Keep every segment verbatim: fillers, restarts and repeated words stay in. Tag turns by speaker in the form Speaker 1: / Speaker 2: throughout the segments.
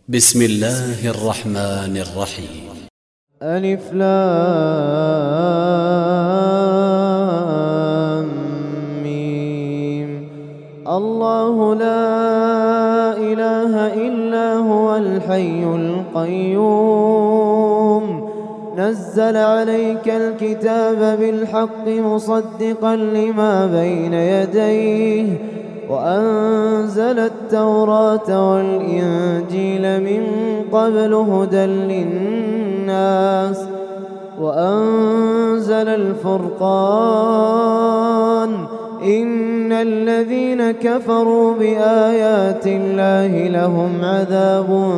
Speaker 1: بسم الله الرحمن الرحيم.
Speaker 2: ألف لام ميم. الله لا إله إلا هو الحي القيوم نزل عليك الكتاب بالحق مصدقا لما بين يديه وأنزل التوراة والإنجيل من قبل هدى للناس وأنزل الفرقان إن الذين كفروا بآيات الله لهم عذاب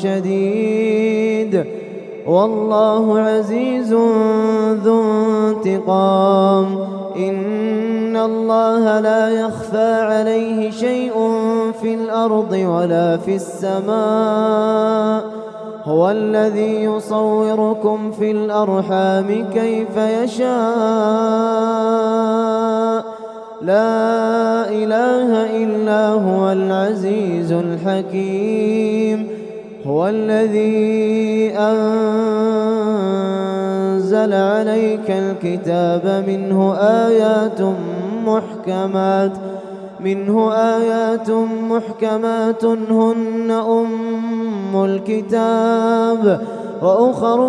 Speaker 2: شديد والله عزيز ذو انتقام إن الله لا يخفى عليه شيء في الأرض ولا في السماء هو الذي يصوركم في الأرحام كيف يشاء لا إله إلا هو العزيز الحكيم هو الذي أنزل عليك الكتاب منه آيات محكمات منه آيات محكمات هن أم الكتاب وأخر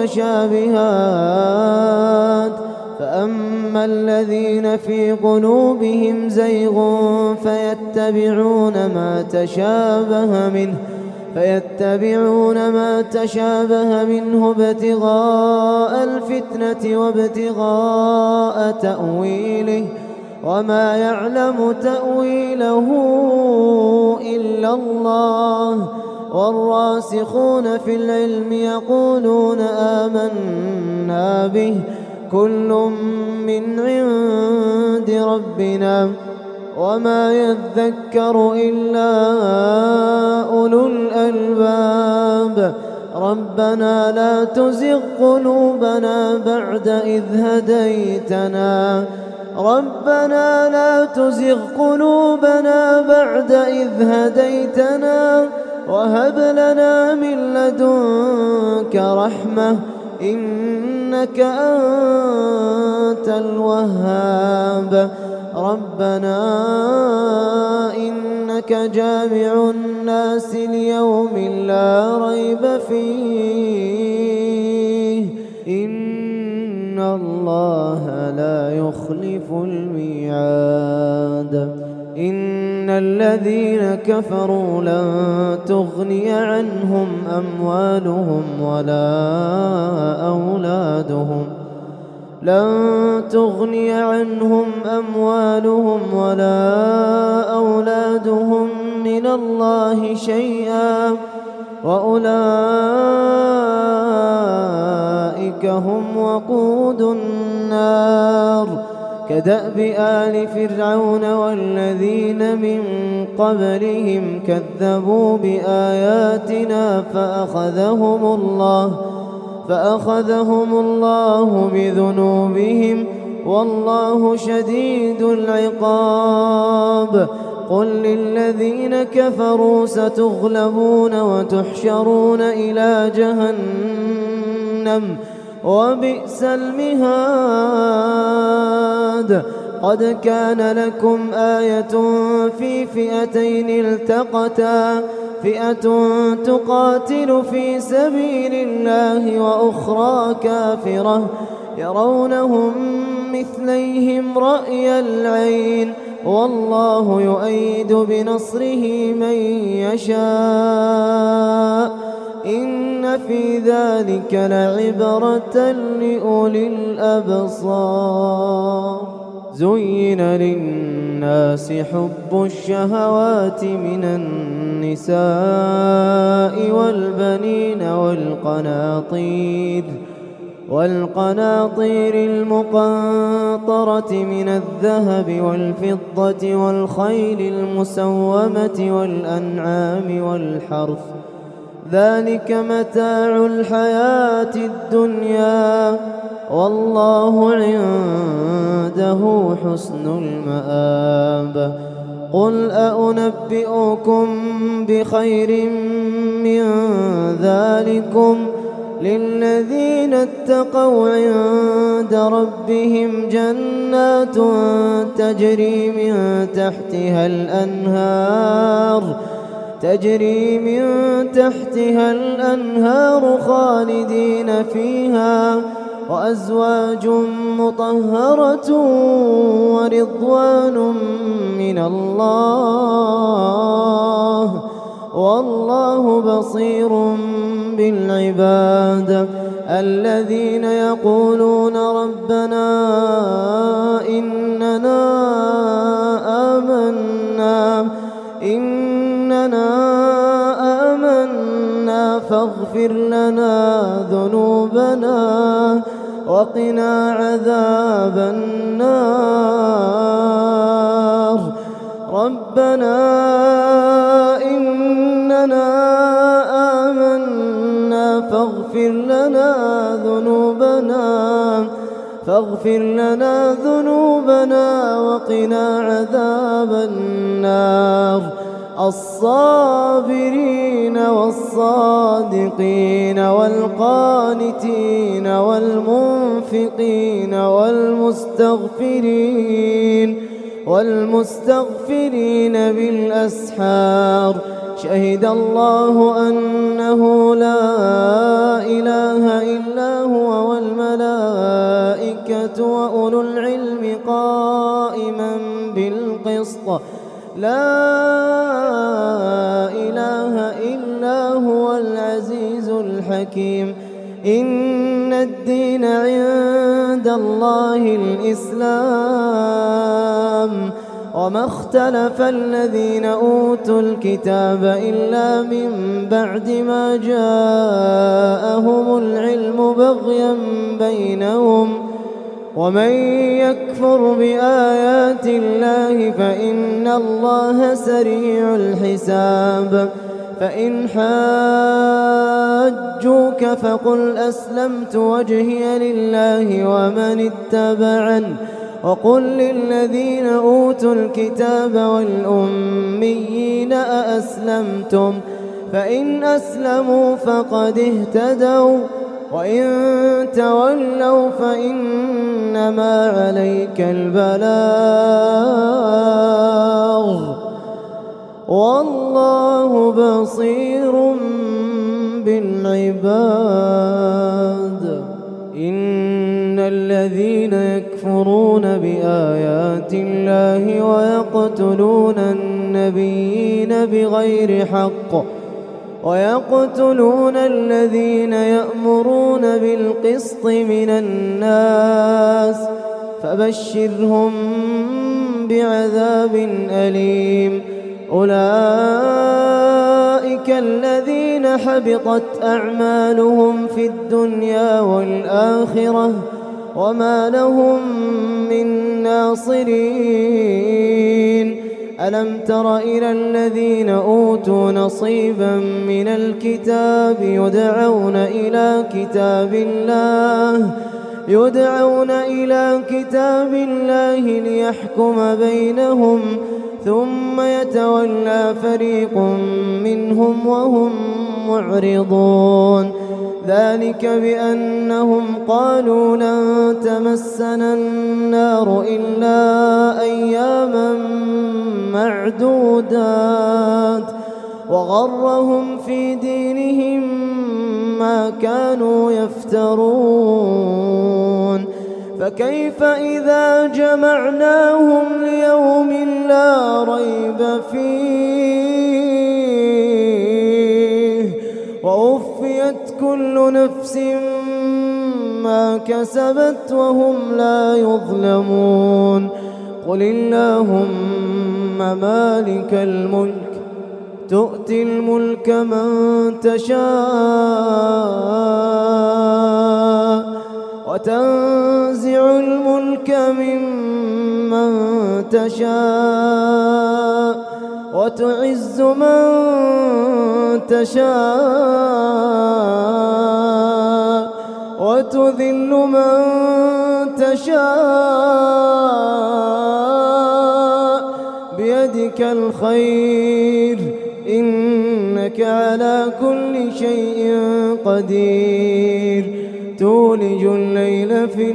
Speaker 2: متشابهات فأما الذين في قلوبهم زيغ فيتبعون ما تشابه منه فيتبعون ما تشابه منه ابتغاء الفتنة وابتغاء تأويله وما يعلم تأويله إلا الله والراسخون في العلم يقولون آمنا به كل من عند ربنا وما يذكر إلا أولو الألباب ربنا لا تزغ قلوبنا بعد إذ هديتنا ربنا لا تزغ قلوبنا بعد إذ هديتنا وهب لنا من لدنك رحمة إنك أنت الوهاب ربنا إنك جامع الناس ليوم لا ريب فيه إن الله لا يخلف الميعاد إن الذين كفروا لن تغني عنهم أموالهم ولا أولادهم لن تغني عنهم أموالهم ولا أولادهم من الله شيئا وأولئك هم وقود النار كدأب آل فرعون والذين من قبلهم كذبوا بآياتنا فأخذهم الله فأخذهم الله بذنوبهم والله شديد العقاب قل للذين كفروا ستغلبون وتحشرون إلى جهنم وبئس المهاد قد كان لكم آية في فئتين التقتا فئة تقاتل في سبيل الله وأخرى كافرة يرونهم مثليهم رأي العين والله يؤيد بنصره من يشاء إن في ذلك لعبرة لأولي الأبصار زين للناس حب الشهوات من النساء والبنين والقناطير والقناطير المقنطرة من الذهب والفضة والخيل المسومة والأنعام والحرث ذلك متاع الحياة الدنيا والله عنده حسن المآب قل أنبئكم بخير من ذلكم للذين اتقوا عند ربهم جنات تجري من تحتها الأنهار تجري من تحتها الأنهار خالدين فيها وأزواج مطهرة ورضوان من الله والله بصير بالعباد. الذين يقولون ربنا إننا آمنا إننا آمنا فاغفر لنا ذنوبنا وقنا عذاب النار. ربنا إننا آمنا فاغفر لنا ذنوبنا فاغفر لنا ذنوبنا وقنا عذاب النار. الصابرين والصادقين والقانتين والمنفقين والمستغفرين والمستغفرين بالأسحار. شهد الله أنه لا إله إلا هو والملائكة وأولو العلم قائما بالقسط. لا إله إلا هو العزيز الحكيم. إن الدين عند الله الإسلام وما اختلف الذين أوتوا الكتاب إلا من بعد ما جاءهم العلم بغيا بينهم ومن يكفر بآيات الله فإن الله سريع الحساب. فإن حاجوك فقل أسلمت وجهي لله ومن اتبعني وقل للذين أوتوا الكتاب والأميين أأسلمتم فإن أسلموا فقد اهتدوا وإن تولوا فإنما عليك البلاغ والله بصير بالعباد. إن الذين يكفرون بآيات الله ويقتلون النبيين بغير حق ويقتلون الذين يأمرون بالقسط من الناس فبشرهم بعذاب أليم. أولئك الذين حبطت أعمالهم في الدنيا والآخرة وما لهم من ناصرين. ألم تر إلى الذين أوتوا نصيبا من الكتاب يدعون إلى كتاب الله يدعون إلى كتاب الله ليحكم بينهم ثم يتولى فريق منهم وهم معرضون. ذلك بأنهم قالوا لن تمسنا النار إلا أياما معدودات وغرهم في دينهم ما كانوا يفترون. فكيف إذا جمعناهم ليوم لا ريب فيه ووفيت كل نفس ما كسبت وهم لا يظلمون. قل اللهم مالك الملك تؤتي الملك من تشاء وتنزع الملك ممن تشاء وتعز من تشاء وتذل من تشاء بيدك الخير إنك إنك على كل شيء قدير تولج الليل في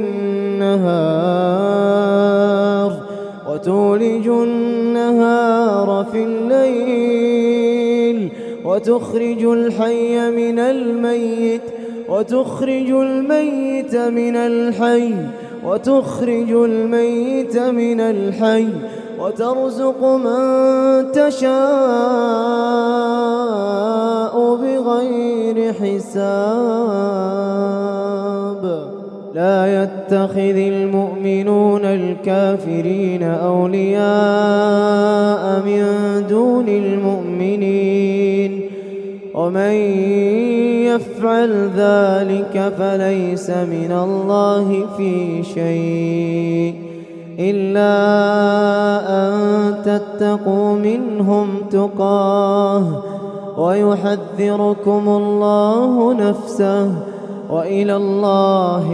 Speaker 2: النهار وتولج النهار في الليل وتخرج الحي من الميت وتخرج الميت من الحي وتخرج الميت من الحي وترزق من تشاء بغير حساب. لا يتخذ المؤمنون الكافرين أولياء من دون المؤمنين ومن يفعل ذلك فليس من الله في شيء إلا أن تتقوا منهم تقاه ويحذركم الله نفسه وإلى الله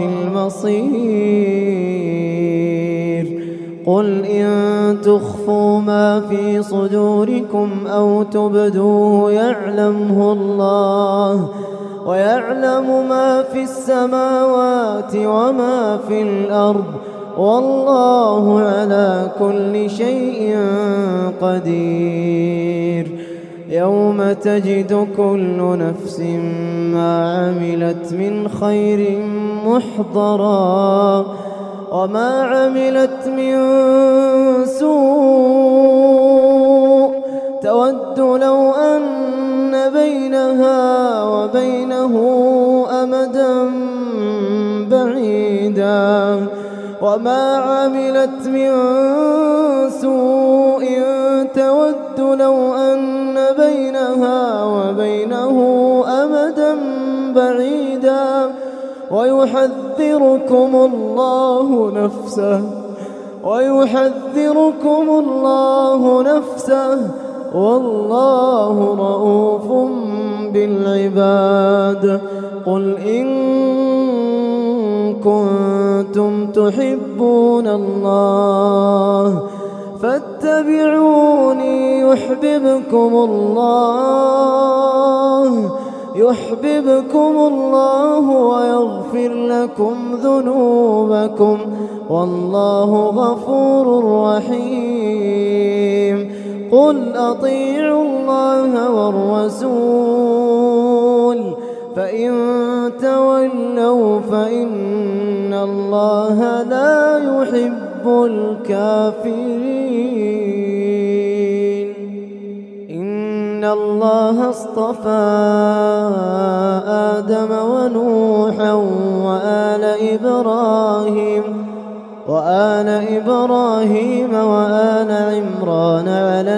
Speaker 2: المصير. قل إن تخفوا ما في صدوركم أو تبدوه يعلمه الله ويعلم ما في السماوات وما في الأرض والله على كل شيء قدير. يوم تجد كل نفس ما عملت من خير محضرا وما عملت من سوء تود لو أن بينها وبينه أمدا بعيدا وما عملت من سوء تود لو أن بينها وبينه أمدا بعيدا ويحذركم الله نفسه ويحذركم الله نفسه والله رؤوف بالعباد. قل إن كنتم تحبون الله فاتبعوني يحببكم الله يحببكم الله ويغفر لكم ذنوبكم والله غفور رحيم. قل أطيعوا الله والرسول فإن تولوا فإن الله لا يحب الكافرين. إن الله اصطفى آدم ونوحا وآل إبراهيم وآل إبراهيم وآل عمران على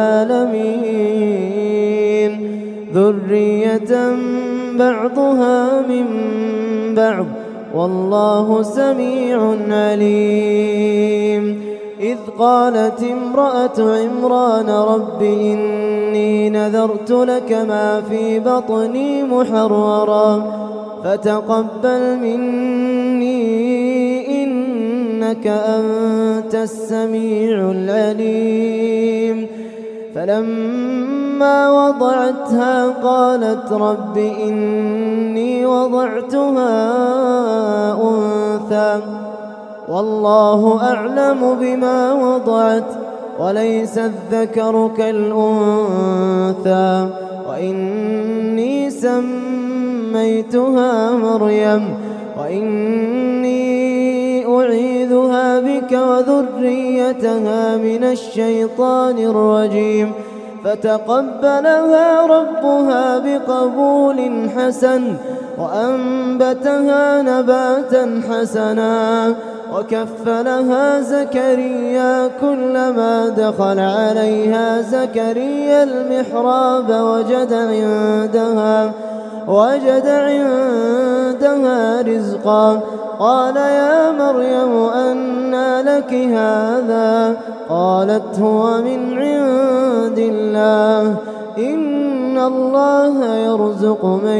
Speaker 2: العالمين ذرية بعضها من بعض والله سميع عليم. إذ قالت امرأة عمران رب إني نذرت لك ما في بطني محررا فتقبل مني إنك أنت السميع العليم. فلما وضعتها قالت رب إني وضعتها أنثى والله أعلم بما وضعت وليس الذكر كالأنثى وإني سميتها مريم وإني أعيذها بك وذريتها من الشيطان الرجيم. فتقبلها ربها بقبول حسن وأنبتها نباتا حسنا وكفلها زكريا كلما دخل عليها زكريا المحراب وجد عندها وجد عندها رزقا قال يا مريم أنى لك هذا قالت هو من عند الله إن الله يرزق من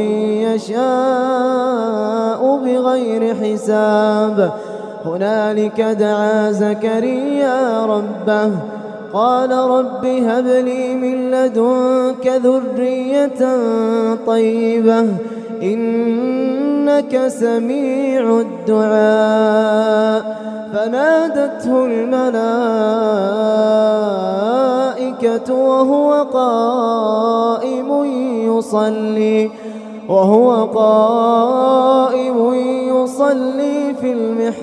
Speaker 2: يشاء بغير حساب. هنالك دعا زكريا ربه قال رب هب لي من لدنك ذرية طيبة إنك سميع الدعاء. فنادته الملائكة وهو قائم يصلي وهو قائم يصلي في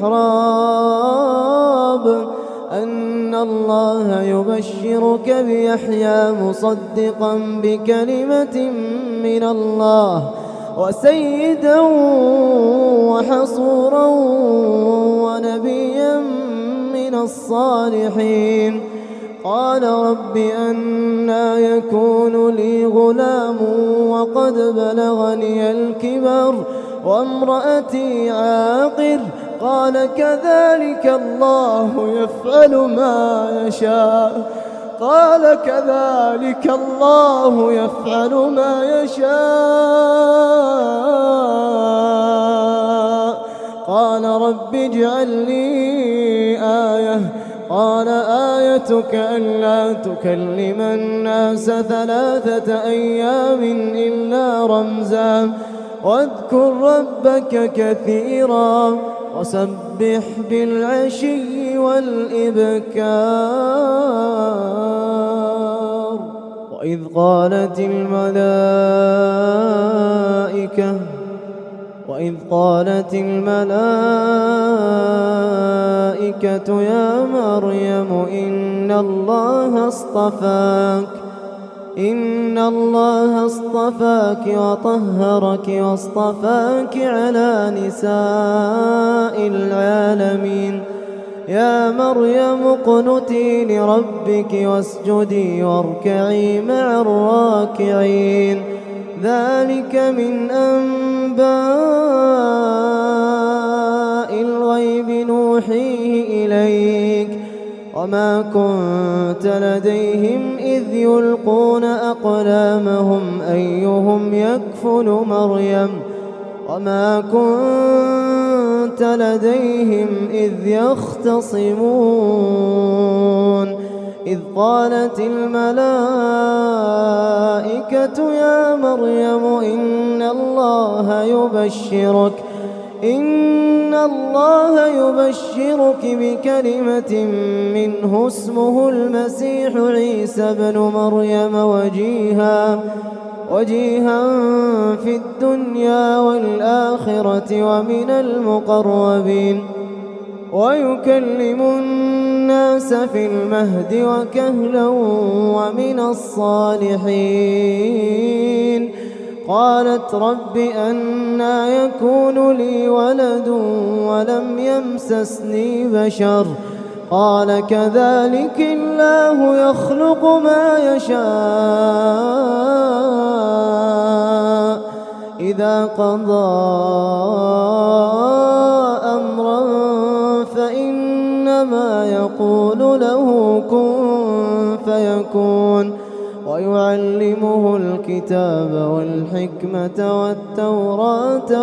Speaker 2: المحراب أن الله يبشرك بيحيى مصدقا بكلمة من الله وسيدا وحصورا ونبيا من الصالحين. قال رب أنى يكون لي غلام وقد بلغني الكبر وامرأتي عاقر قال كذلك الله يفعل ما يشاء قال كذلك الله يفعل ما يشاء. قال رب اجعل لي آية قال آيتك ألا تكلم الناس ثلاثة أيام إلا رمزا واذكر ربك كثيرا وسبح بالعشي والإبكار. وإذ قالت الملائكة وإذ قالت الملائكة يا مريم إن الله اصطفاك إن الله اصطفاك وطهرك واصطفاك على نساء العالمين. يا مريم اقنتي لربك واسجدي واركعي مع الراكعين. ذلك من أنباء الغيب نوحيه إليك وما كنت لديهم إذ يلقون أقلامهم أيهم يكفل مريم وما كنت لديهم إذ يختصمون. إذ قالت الملائكة يا مريم إن الله يبشرك إن الله يبشرك بكلمة منه اسمه المسيح عيسى بن مريم وجيها وجيها في الدنيا والآخرة ومن المقربين ويكلم الناس في المهد وكهلا ومن الصالحين. قالت رب أنى يكون لي ولد ولم يمسسني بشر قال كذلك الله يخلق ما يشاء إذا قضى أمرا فإنما يقول له كن فيكون. ويعلمه الكتاب والحكمة والتوراة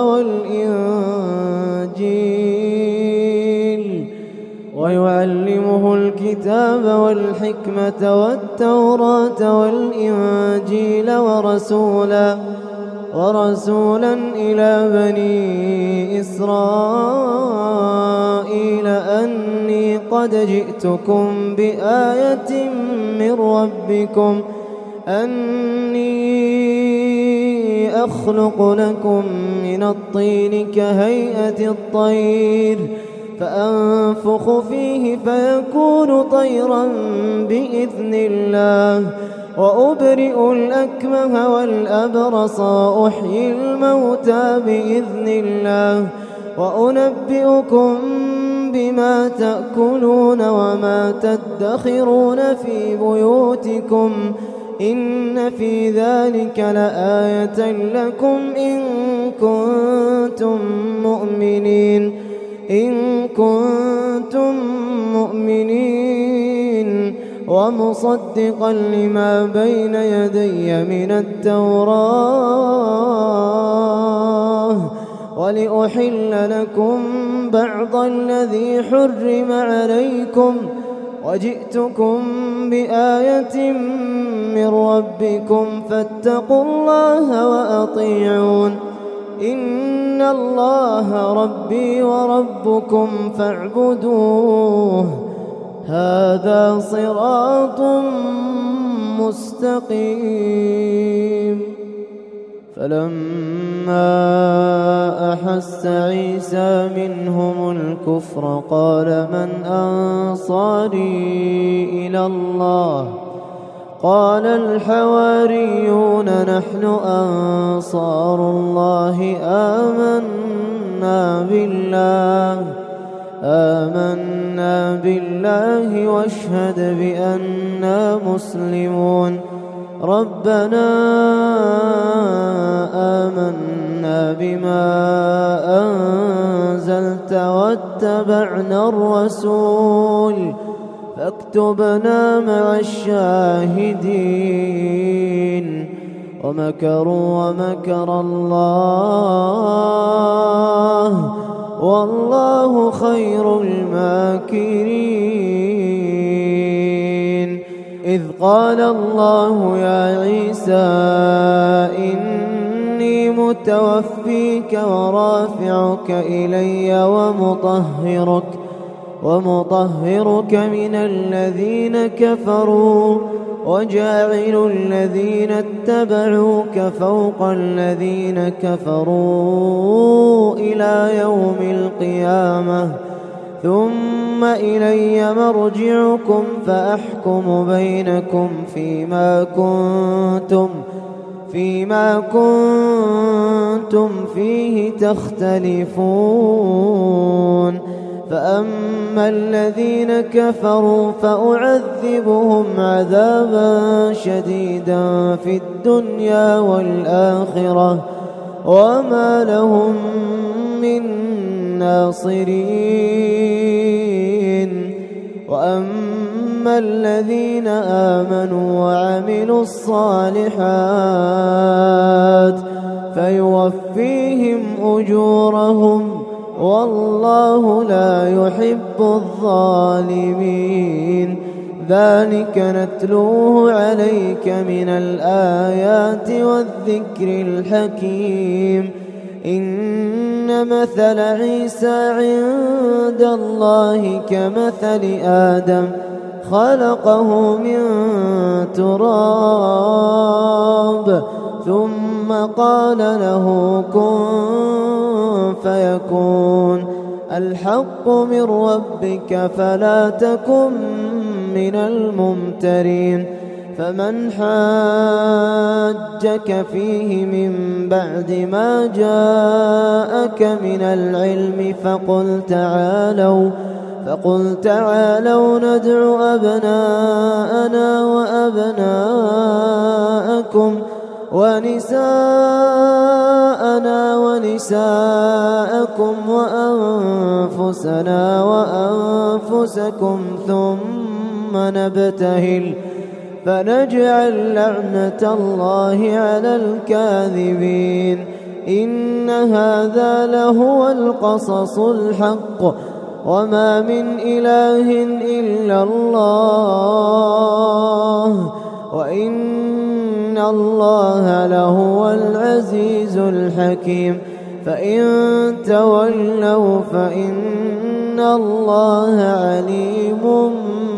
Speaker 2: والإنجيل ويعلمه الكتاب والحكمة والتوراة والإنجيل ورسولا ورسولا إلى بني إسرائيل أني قد جئتكم بآية من ربكم أني أخلق لكم من الطين كهيئة الطير فأنفخ فيه فيكون طيرا بإذن الله وأبرئ الأكمه والأبرص وأحيي الموتى بإذن الله وأنبئكم بما تأكلون وما تدخرون في بيوتكم إن في ذلك لآية لكم إن كنتم مؤمنين إن كنتم مؤمنين ومصدقا لما بين يدي من التوراة ولأحل لكم بعض الذي حرم عليكم وجئتكم بآية من ربكم فاتقوا الله وأطيعون إن الله ربي وربكم فاعبدوه هذا صراط مستقيم. فلما أحس عيسى منهم الكفر قال من أنصاري إلى الله قال الحواريون نحن أنصار الله آمنا بالله آمنا بالله واشهد بأننا مسلمون ربنا آمنا بما أنزلت واتبعنا الرسول فاكتبنا مع الشاهدين ومكروا ومكر الله والله خير الماكرين. إذ قال الله يا عيسى إني متوفيك ورافعك إلي ومطهرك ومطهرك من الذين كفروا وجاعل الذين اتبعوك فوق الذين كفروا إلى يوم القيامة ثم إلي مرجعكم فأحكم بينكم فيما كنتم فيما كنتم فيه تختلفون. فأما الذين كفروا فأعذبهم عذابا شديدا في الدنيا والآخرة وما لهم من ناصرين. وأما الذين آمنوا وعملوا الصالحات فيوفيهم أجورهم والله لا يحب الظالمين. ذلك نتلوه عليك من الآيات والذكر الحكيم. إن مثل عيسى عند الله كمثل آدم خلقه من تراب ثم قال له كن فيكون. الحق من ربك فلا تكن من الممترين. فمن حاجك فيه من بعد ما جاءك من العلم فقل تعالوا فقل تعالوا ندع أبناءنا وأبناءكم ونساءنا ونساءكم وأنفسنا وأنفسكم ثم نبتهل فنجعل لعنة الله على الكاذبين. إن هذا لهو القصص الحق وما من إله إلا الله وإن الله لهو العزيز الحكيم. فإن تولوا فإن الله عليم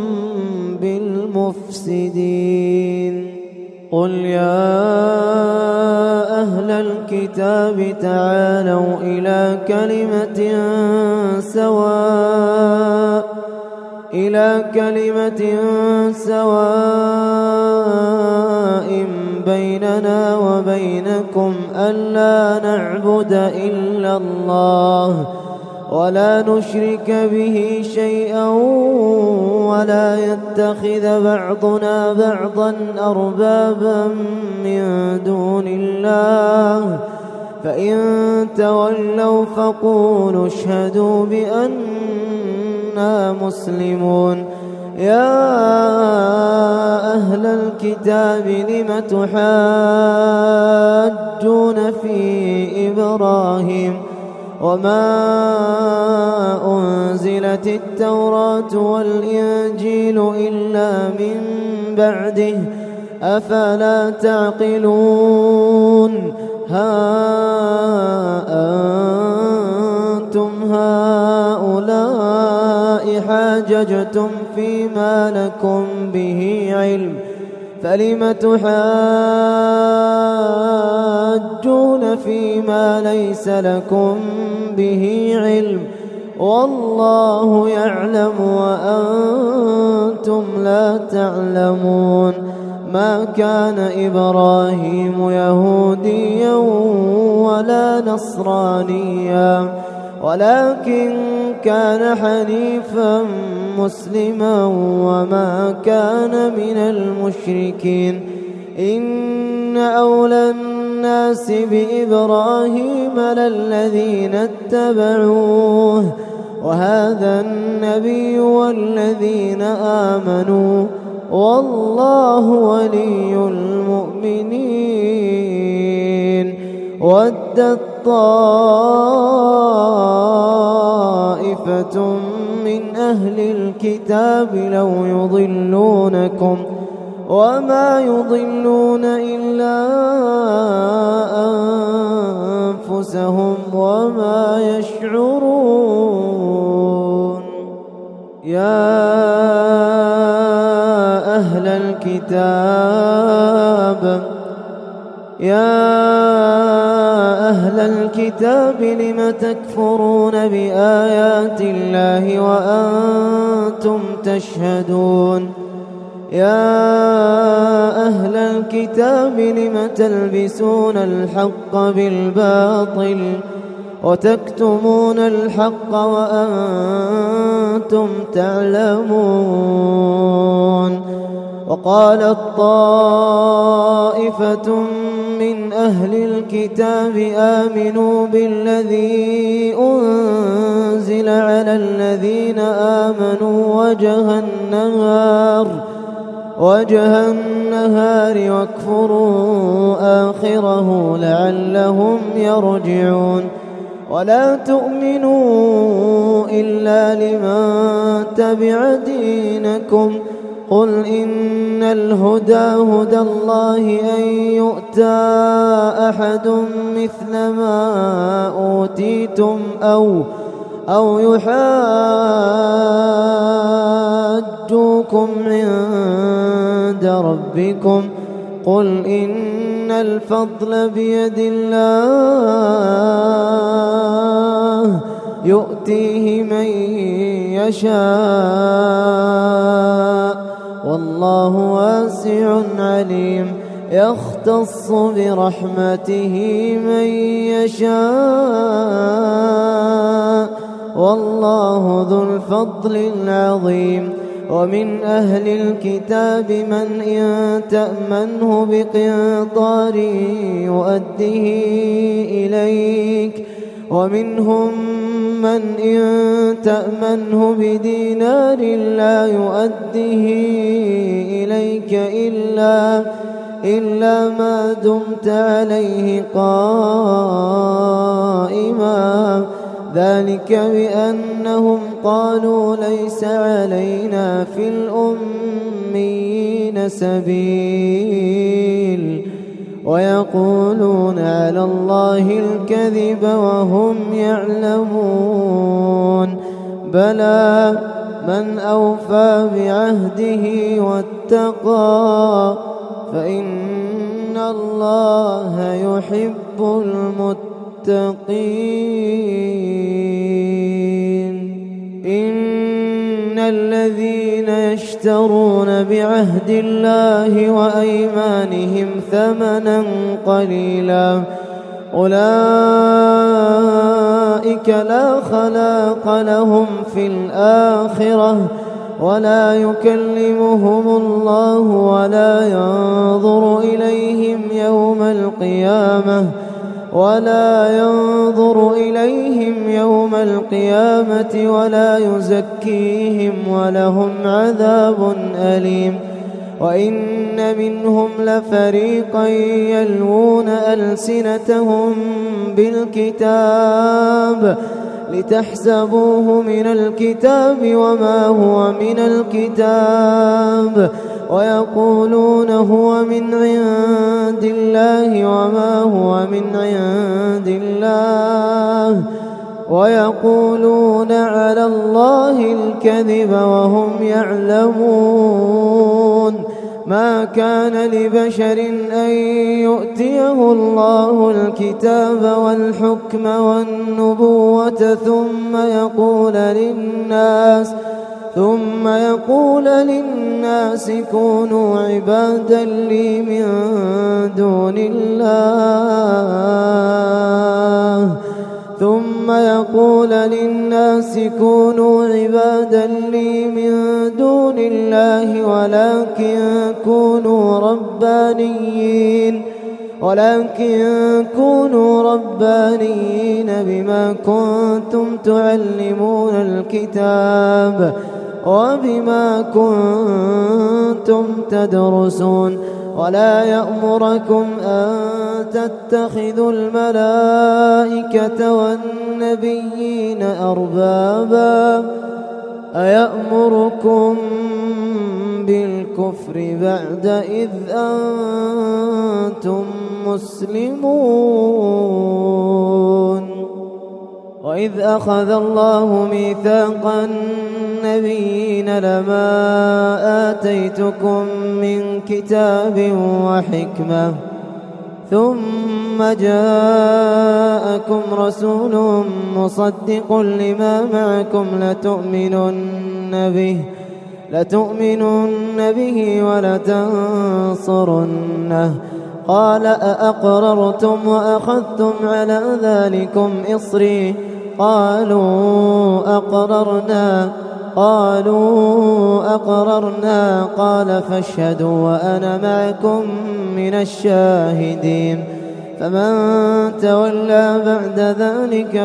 Speaker 2: بالمفسدين. قل يا أهل الكتاب تعالوا إلى كلمة سواء إلى كلمة سواء بيننا وبينكم ألا نعبد إلا الله ولا نشرك به شيئا ولا يتخذ بعضنا بعضا أربابا من دون الله. فإن تولوا فقولوا اشهدوا بأننا مسلمون. يا أهل الكتاب لم تحاجون في إبراهيم وما أنزلت التوراة والإنجيل إلا من بعده أفلا تعقلون ها أنتم هؤلاء حاججتم فيما لكم به علم فلم تحاجون فيما ليس لكم به علم والله يعلم وأنتم لا تعلمون ما كان إبراهيم يهوديا ولا نصرانيا ولكن كان حنيفا مسلما وما كان من المشركين إن أولى الناس بإبراهيم للذين اتبعوه وهذا النبي والذين آمنوا والله ولي المؤمنين ودت طائفة من أهل الكتاب لو يضلونكم وما يضلون إلا أنفسهم وما يشعرون يا أهل الكتاب يا أهل الكتاب لم تكفرون بآيات الله وأنتم تشهدون يا أهل الكتاب لم تلبسون الحق بالباطل وتكتمون الحق وأنتم تعلمون وقالت طائفة من أهل الكتاب آمنوا بالذي أنزل على الذين آمنوا وجه النهار وجه النهار واكفروا آخره لعلهم يرجعون ولا تؤمنوا إلا لمن تبع دينكم قل إن الهدى هدى الله أن يؤتى أحد مثل ما أوتيتم أو أو يحاجوكم عند ربكم قل إن الفضل بيد الله يؤتيه من يشاء والله واسع عليم يختص برحمته من يشاء والله ذو الفضل العظيم ومن أهل الكتاب من إن تأمنه بقنطار يؤده إليك ومنهم من إن تأمنه بدينار لا يؤده إليك إلا إلا ما دمت عليه قائما ذلك بأنهم قالوا ليس علينا في الأميين سبيل ويقولون على الله الكذب وهم يعلمون بلى من أوفى بعهده واتقى فإن الله يحب المتقين إن الذين يشترون بعهد الله وأيمانهم ثمنا قليلا أولئك لا خلاق لهم في الآخرة ولا يكلمهم الله ولا ينظر إليهم يوم القيامة ولا ينظر إليهم يوم القيامة ولا يزكيهم ولهم عذاب أليم وإن منهم لفريقا يلوون ألسنتهم بالكتاب لتحسبوه من الكتاب وما هو من الكتاب ويقولون هو من عند الله وما هو من عند الله ويقولون على الله الكذب وهم يعلمون. ما كان لبشر أن يؤتيه الله الكتاب والحكم والنبوة ثم يقول للناس ثم يقول للناس كونوا عبادا لي من دون الله ثم يقول للناس كونوا عبادا لي من دون الله ولكن كونوا ربانيين ولكن كونوا ربانيين بما كنتم تعلمون الكتاب وبما كنتم تدرسون. ولا يأمركم أن تتخذوا الملائكة والنبيين أربابا أيأمركم بالكفر بعد إذ أنتم مسلمون. وإذ أخذ الله ميثاق النبيين لما آتيتكم من كتاب وحكمة ثم جاءكم رسول مصدق لما معكم لتؤمنن به لتؤمنن به ولتنصرنه قال أأقررتم وأخذتم على ذلكم إصري قالوا أقررنا قالوا أقررنا قال فاشهدوا وأنا معكم من الشاهدين. فمن تولى بعد ذلك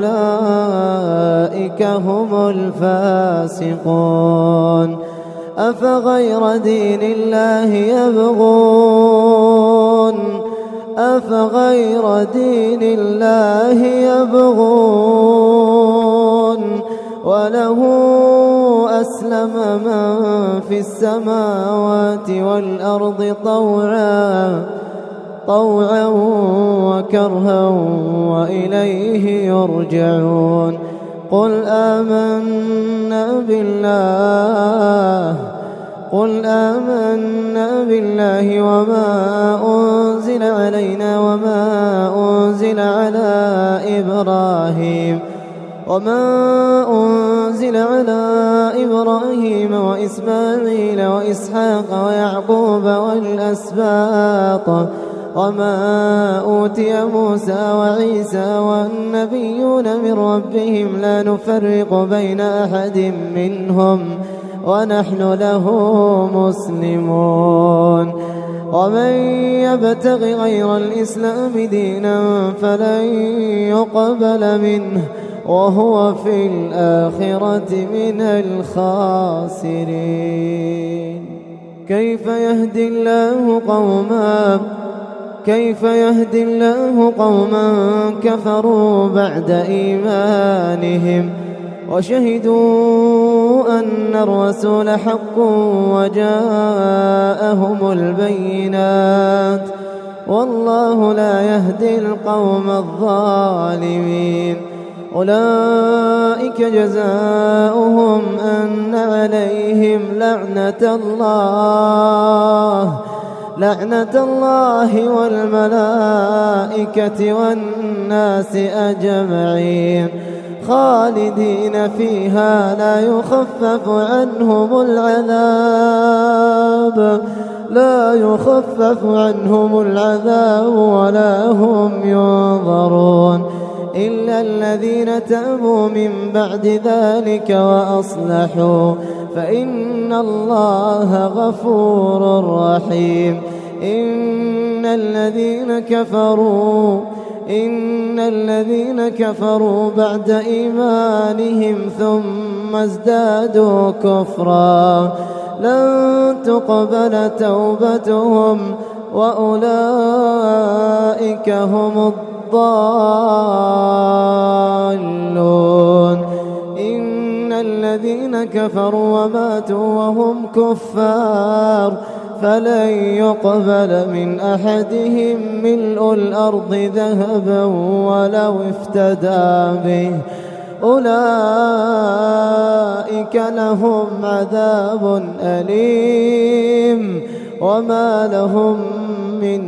Speaker 2: فأولئك هم الفاسقون. أفغير دين الله يبغون أفغير دين الله يبغون وله أسلم من في السماوات والأرض طوعا طوعا وكرها وإليه يرجعون. قل آمنا بالله قل آمنا بالله وما أنزل علينا وما أنزل على إبراهيم وما أنزل على إبراهيم وإسماعيل وإسحاق ويعقوب والأسباط وما أوتي موسى وعيسى والنبيون من ربهم لا نفرق بين أحد منهم ونحن له مسلمون. ومن يبتغ غير الإسلام دينا فلن يقبل منه وهو في الآخرة من الخاسرين. كيف يهدي الله قوما كيف يهدي الله قوما كفروا بعد إيمانهم وشهدوا أن الرسول حق وجاءهم البينات والله لا يهدي القوم الظالمين. أولئك جزاؤهم أن عليهم لعنة الله لعنة الله والملائكة والناس أجمعين خالدين فيها لا يخفف عنهم العذاب لا يخفف عنهم العذاب ولا هم ينظرون إلا الذين تابوا من بعد ذلك وأصلحوا فإن الله غفور رحيم. إن الذين كفروا إن الذين كفروا بعد إيمانهم ثم ازدادوا كفرا لن تقبل توبتهم وأولئك هم الضالون. إن الذين كفروا وماتوا وهم كفار فلن يقبل من أحدهم ملء الأرض ذهبا ولو افتدى به أولئك لهم عذاب أليم وما لهم من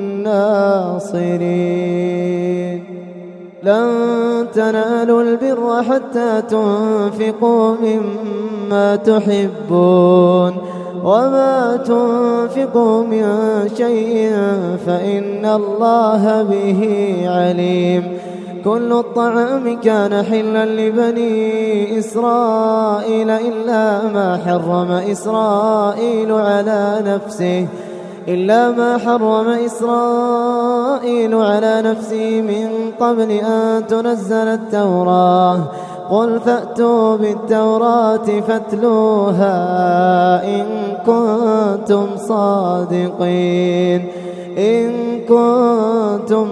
Speaker 2: ناصرين. لن تنالوا البر حتى تنفقوا مما تحبون وما تنفقوا من شيء فإن الله به عليم. كل الطعام كان حلا لبني إسرائيل إلا ما حرم إسرائيل على نفسه إلا ما حرم إسرائيل على نفسه من قبل أن تنزل التوراة. قل فأتوا بالتوراة فاتلوها إن كنتم صادقين إن كنتم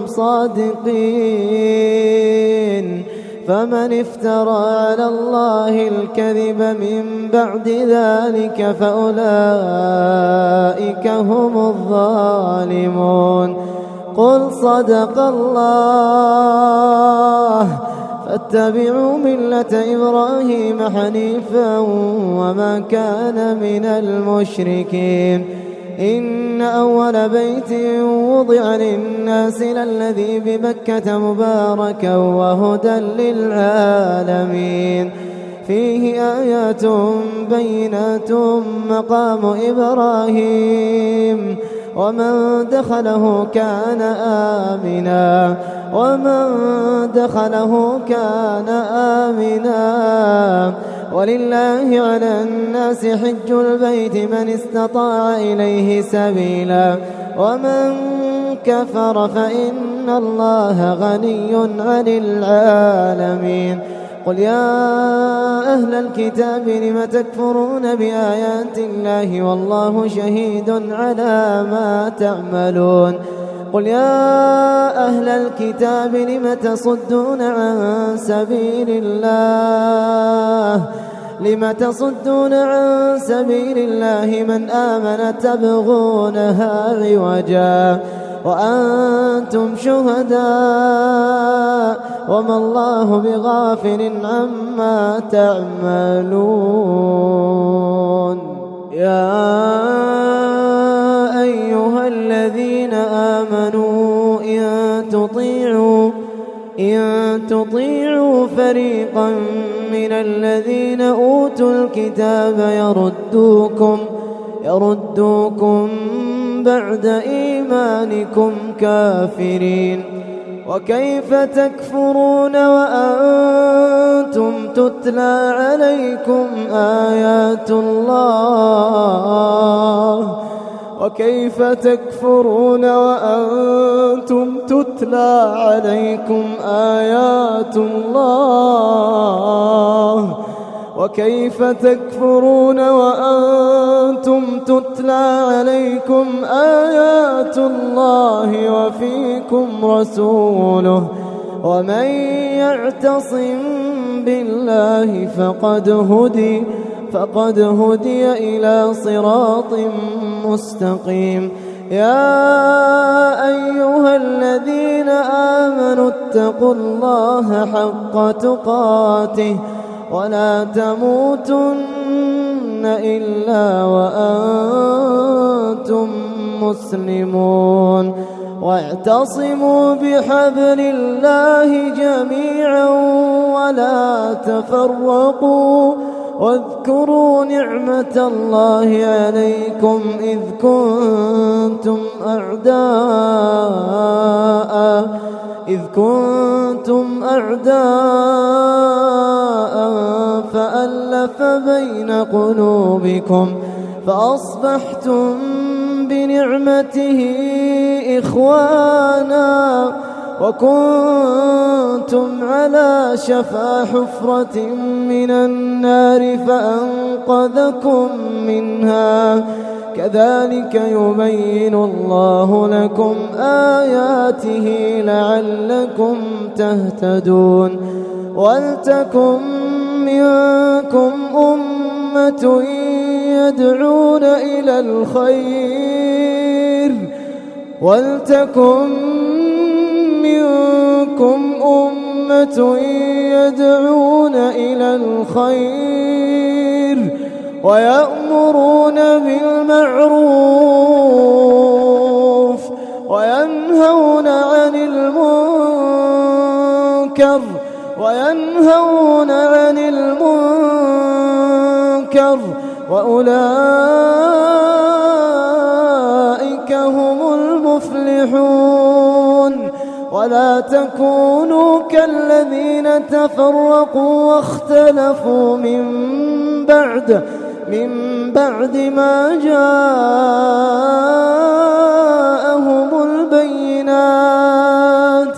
Speaker 2: صادقين. فمن افترى على الله الكذب من بعد ذلك فأولئك هم الظالمون. قل صدق الله فاتبعوا ملة إبراهيم حنيفا وما كان من المشركين. إن أول بيت وضع للناس للذي بمكة مباركا وهدى للعالمين. فيه آيات بينات مقام إبراهيم ومن دخله كان آمنا ومن دخله كان آمنا. ولله على الناس حج البيت من استطاع إليه سبيلا ومن كفر فإن الله غني عن العالمين. قل يا أهل الكتاب لم تكفرون بآيات الله والله شهيد على ما تعملون. قل يا أهل الكتاب لم تصدون عن سبيل الله لم تصدون عن سبيل الله من آمن تبغونها عوجا وأنتم شهداء وما الله بغافل عما تعملون. يا أيها الذين آمنوا إن تطيعوا إن تطيعوا فريقا من الذين أوتوا الكتاب يردوكم يردوكم بعد إيمانكم كافرين. وكيف تكفرون وأنتم تتلى عليكم آيات الله وكيف تكفرون وأنتم تتلى عليكم آيات الله وكيف تكفرون وأنتم تتلى عليكم آيات الله وفيكم رسوله ومن يعتصم بالله فقد هدي فقد هدي إلى صراط مستقيم. يا أيها الذين آمنوا اتقوا الله حق تقاته ولا تموتن إلا وأنتم مسلمون. واعتصموا بحبل الله جميعا ولا تفرقوا واذكروا نعمة الله عليكم إذ كنتم أعداء إذ كنتم أعداء فألف بين قلوبكم فأصبحتم بنعمته إخوانا وكنتم على شفا حفرة من النار فأنقذكم منها كذلك يبين الله لكم آياته لعلكم تهتدون ولتكن منكم أمة يدعون إلى الخير ولتكن منكم أمة يدعون إلى الخير ويأمرون بالمعروف وينهون عن المنكر وينهون عن المنكر وأولئك هم المفلحون ولا تكونوا كالذين تفرقوا واختلفوا من بعد من بعد ما جاءهم البينات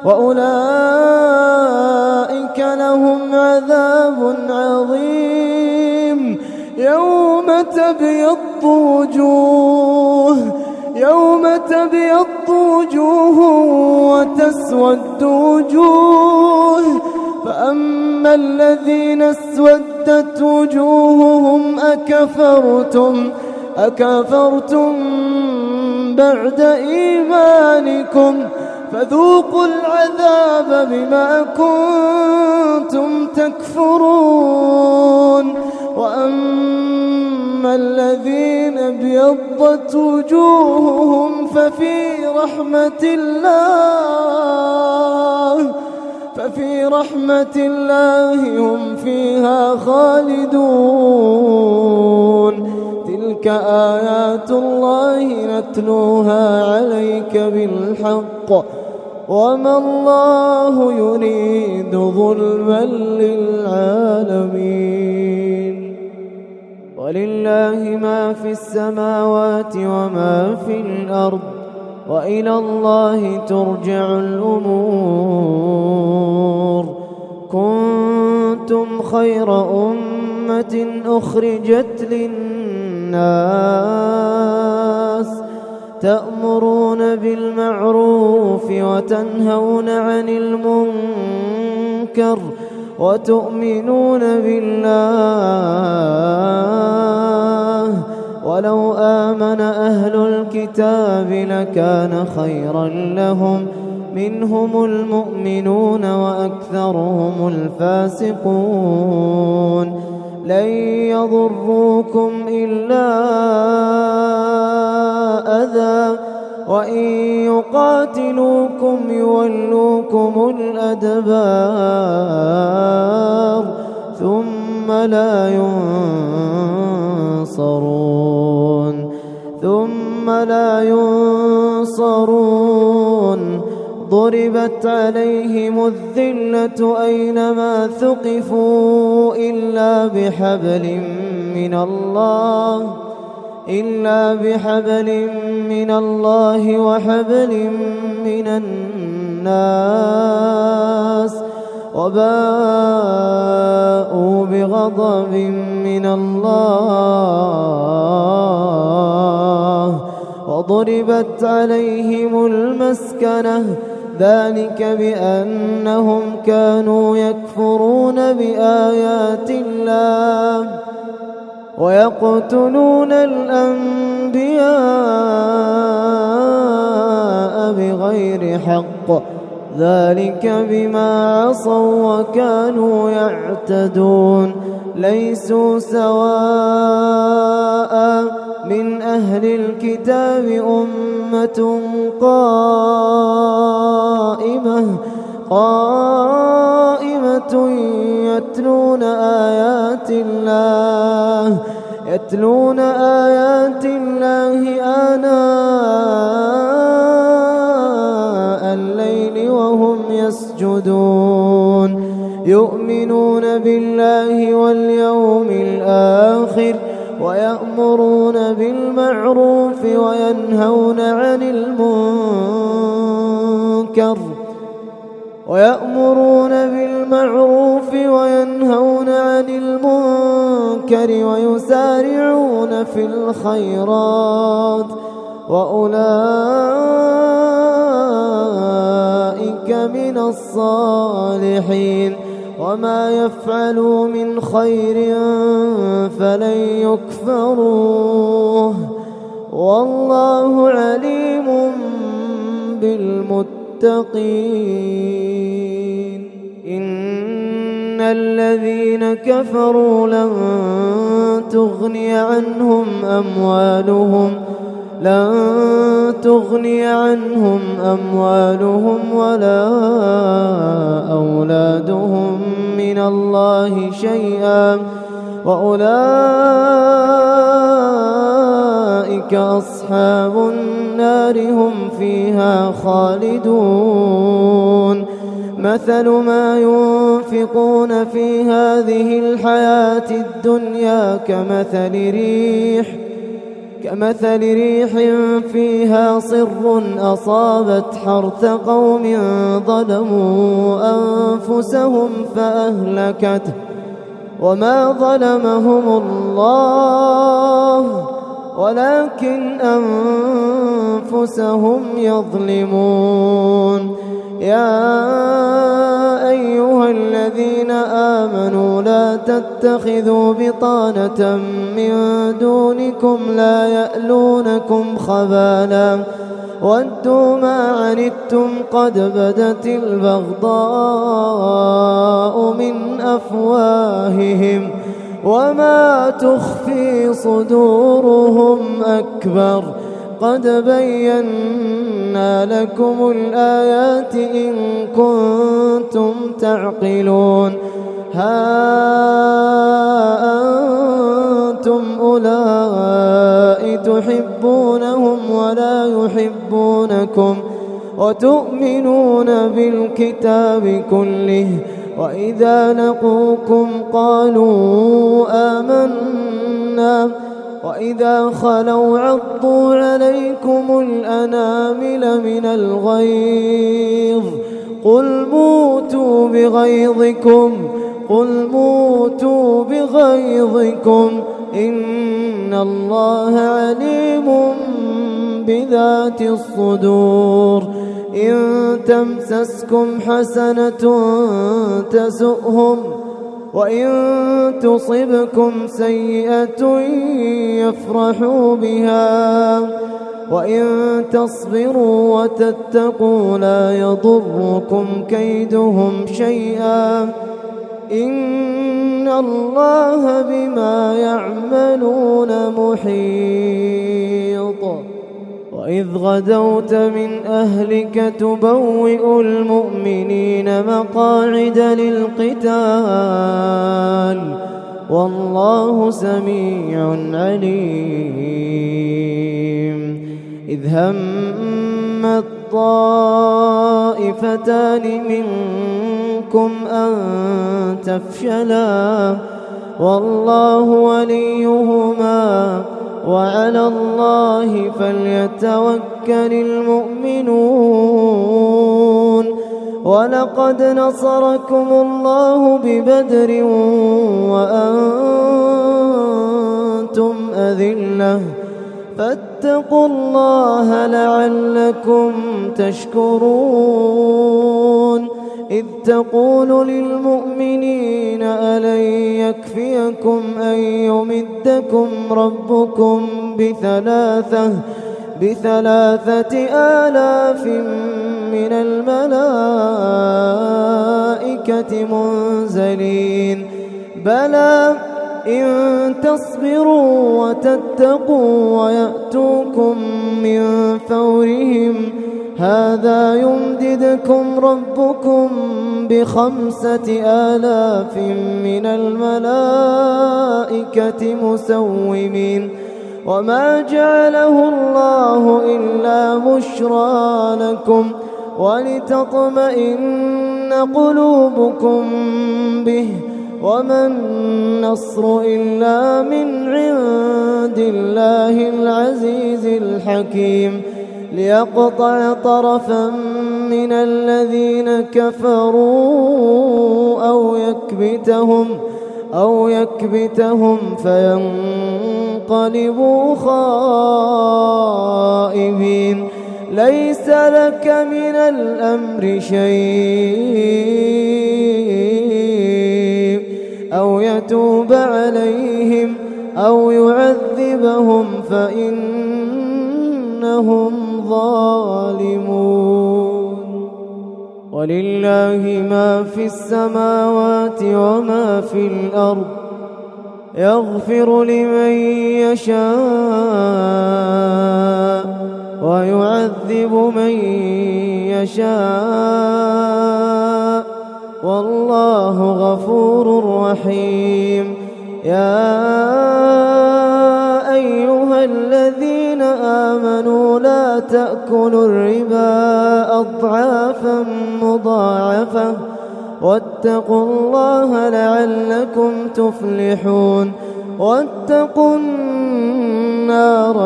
Speaker 2: وأولئك لهم عذاب عظيم يوم تبيض وجوه يوم تبيض وجوه وتسود وجوه فأما الذين اسودت وجوههم أكفرتم أكفرتم بعد إيمانكم فذوقوا العذاب بما كنتم تكفرون وأما الذين ابيضت وجوههم ففي رحمة الله ففي رحمة الله هم فيها خالدون تلك آيات الله نتلوها عليك بالحق وما الله يريد ظلما للعالمين ولله ما في السماوات وما في الأرض وإلى الله ترجع الأمور كنتم خير أمة أخرجت للناس تأمرون بالمعروف وتنهون عن المنكر وتؤمنون بالله ولو آمن أهل الكتاب لكان خيرا لهم منهم المؤمنون وأكثرهم الفاسقون لن يضروكم إلا أذى وإن يقاتلوكم يولوكم الأدبار ثم لا ينصرون ثم لا ينصرون ضربت عليهم الذلة أينما ثقفوا إلا بحبل من الله إلا بحبل من الله وحبل من الناس وباءوا بغضب من الله وضربت عليهم المسكنة ذلك بأنهم كانوا يكفرون بآيات الله ويقتلون الأنبياء بغير حق ذلك بما عصوا وكانوا يعتدون ليسوا سواء من أهل الكتاب أمة قائمة قائمة يتلون آيات الله يتلون آيات الله آناء الليل وهم يسجدون يؤمنون بالله واليوم الآخر ويأمرون بالمعروف وينهون عن المنكر ويأمرون بالمعروف وينهون عن المنكر ويسارعون في الخيرات وأولئك من الصالحين وما يفعلوا من خير فلن يكفروه والله عليم بالمتقين. إن الذين كفروا لن تغني عنهم أموالهم لن تغني عنهم أموالهم ولا أولادهم من الله شيئا وأولئك أصحاب النار هم فيها خالدون. مثل ما ينفقون في هذه الحياة الدنيا كمثل ريح كمثل ريح فيها صر أصابت حرث قوم ظلموا أنفسهم فأهلكته وما ظلمهم الله ولكن أنفسهم يظلمون. يا أيها الذين آمنوا لا تتخذوا بطانة من دونكم لا يألونكم خبالا ودوا ما عنتم قد بدت البغضاء من أفواههم وما تخفي صدورهم أكبر قد بينا لكم الآيات إن كنتم تعقلون. ها أنتم أولئك تحبونهم ولا يحبونكم وتؤمنون بالكتاب كله وإذا لقوكم قالوا آمنا وإذا خلوا عضوا عليكم الأنامل من الغيظ قل موتوا بغيظكم قل موتوا بغيظكم إن الله عليم بذات الصدور. إن تمسسكم حسنة تسؤهم وإن تصبكم سيئة يفرحوا بها وإن تصبروا وتتقوا لا يضركم كيدهم شيئا إن الله بما يعملون محيط. وإذ غدوت من أهلك تبوئ المؤمنين مقاعد للقتال والله سميع عليم. إذ هم الطائفتان منكم أن تفشلا والله وليهما وعلى الله فليتوكل المؤمنون. ولقد نصركم الله ببدر وأنتم أذلة فاتقوا الله لعلكم تشكرون. إذ تقول للمؤمنين ألن يكفيكم أن يمدكم ربكم بثلاثة بثلاثة آلاف من الملائكة منزلين بلى إن تصبروا وتتقوا ويأتوكم من فورهم هذا يمددكم ربكم بخمسة آلاف من الملائكة مسومين. وما جعله الله إلا بشرى لكم ولتطمئن قلوبكم به وما النصر إلا من عند الله العزيز الحكيم ليقطع طرفا من الذين كفروا أو يكبتهم أو يكبتهم فينقلبوا خائبين. ليس لك من الأمر شيء أو يتوب عليهم أو يعذبهم فإنهم ظالمون. ولله ما في السماوات وما في الأرض يغفر لمن يشاء ويعذب من يشاء والله غفور رحيم. يا أيها الذين آمنوا لا تأكلوا الربا أضعافا مضاعفة واتقوا الله لعلكم تفلحون. واتقوا النار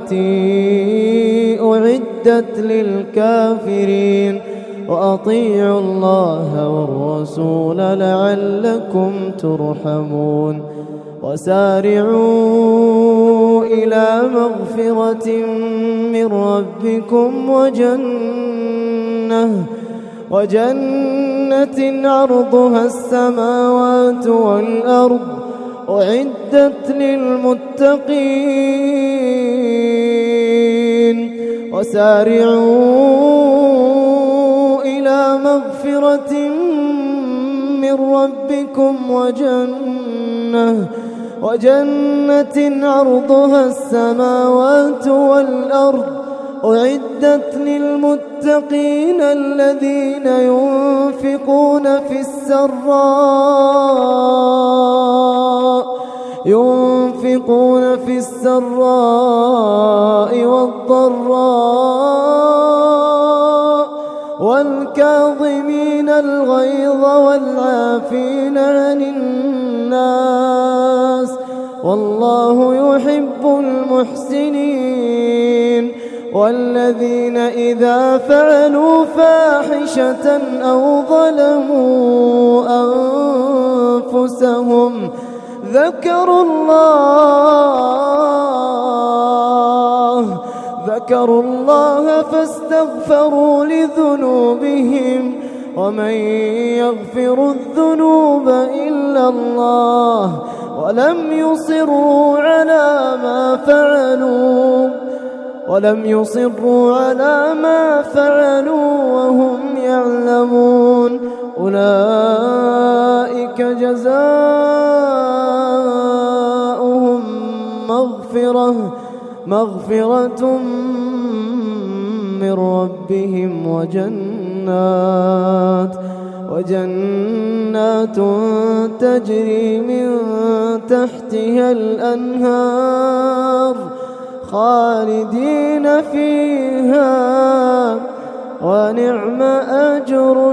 Speaker 2: التي أعدت للكافرين وأطيعوا الله والرسول لعلكم ترحمون. وسارعوا إلى مغفرة من ربكم وجنة وجنة عرضها السماوات والأرض أعدت للمتقين. وسارعوا إلى مغفرة من ربكم وجنة وجنة عرضها السماوات والأرض أعدت للمتقين الذين ينفقون في السراء ينفقون في السراء والضراء والكاظمين الغيظ والعافين عن الناس والله يحب المحسنين. والذين إذا فعلوا فاحشة أو ظلموا أنفسهم ذكروا الله ذكروا الله فاستغفروا لذنوبهم ومن يغفر الذنوب إلا الله ولم يصروا على ما فعلوا ولم يصروا على ما فعلوا وهم يعلمون. أولئك جزاؤهم مغفرة مغفرة من ربهم وجنات وجنات تجري من تحتها الأنهار خالدين فيها ونعم أجر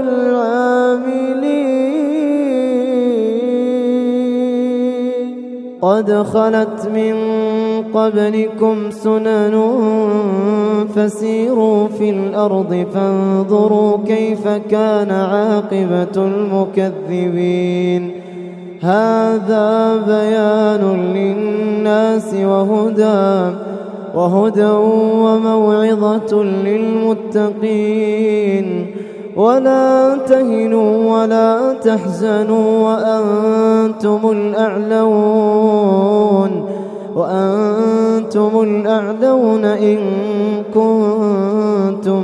Speaker 2: العاملين. قد خلت من قبلكم سنن فسيروا في الأرض فانظروا كيف كان عاقبة المكذبين. هذا بيان للناس وهدى وهدى وموعظة للمتقين. ولا تهنوا ولا تحزنوا وأنتم الأعلون وأنتم الأعلون إن كنتم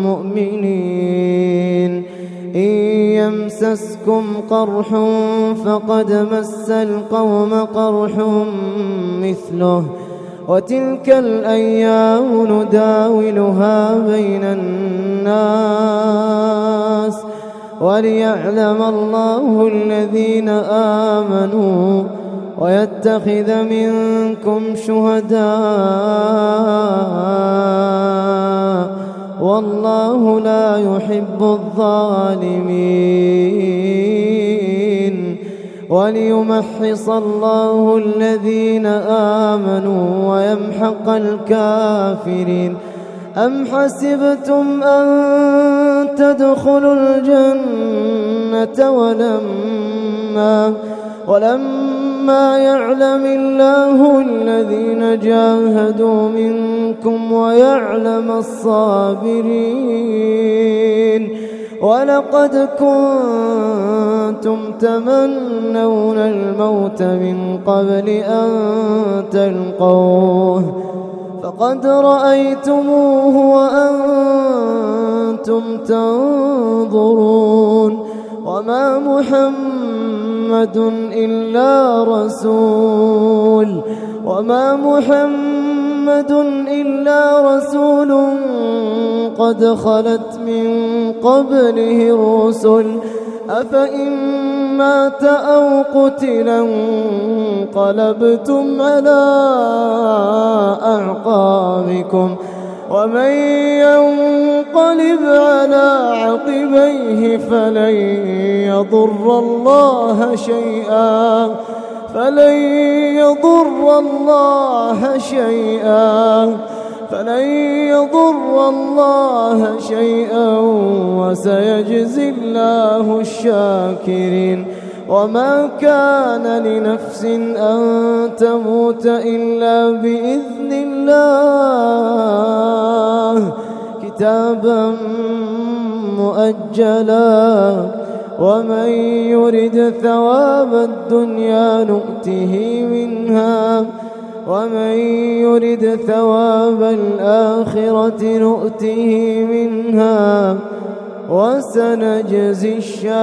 Speaker 2: مؤمنين. إن يمسسكم قرح فقد مس القوم قرح مثله وتلك الأيام نداولها بين الناس وليعلم الله الذين آمنوا ويتخذ منكم شهداء والله لا يحب الظالمين. وليمحص الله الذين آمنوا ويمحق الكافرين. أم حسبتم أن تدخلوا الجنة ولما ولما يعلم الله الذين جاهدوا منكم ويعلم الصابرين ولقد كنتم تمنون الموت من قبل أن تلقوه فقد رأيتموه وأنتم تنظرون وما محمد إلا رسول وما محمد إلا رسول قد خلت من قبله الرسل أفإن مات أو قتلا انقلبتم على أعقابكم ومن ينقلب على عقبيه فلن يضر الله شيئا فلن يضر الله شيئا فلن يضر الله شيئا وسيجزي الله الشاكرين وما كان لنفس أن تموت إلا بإذن الله كتابا مؤجلا ومن يرد ثواب الدنيا نؤته منها ومن يرد ثواب الآخرة نؤته منها وسنجزي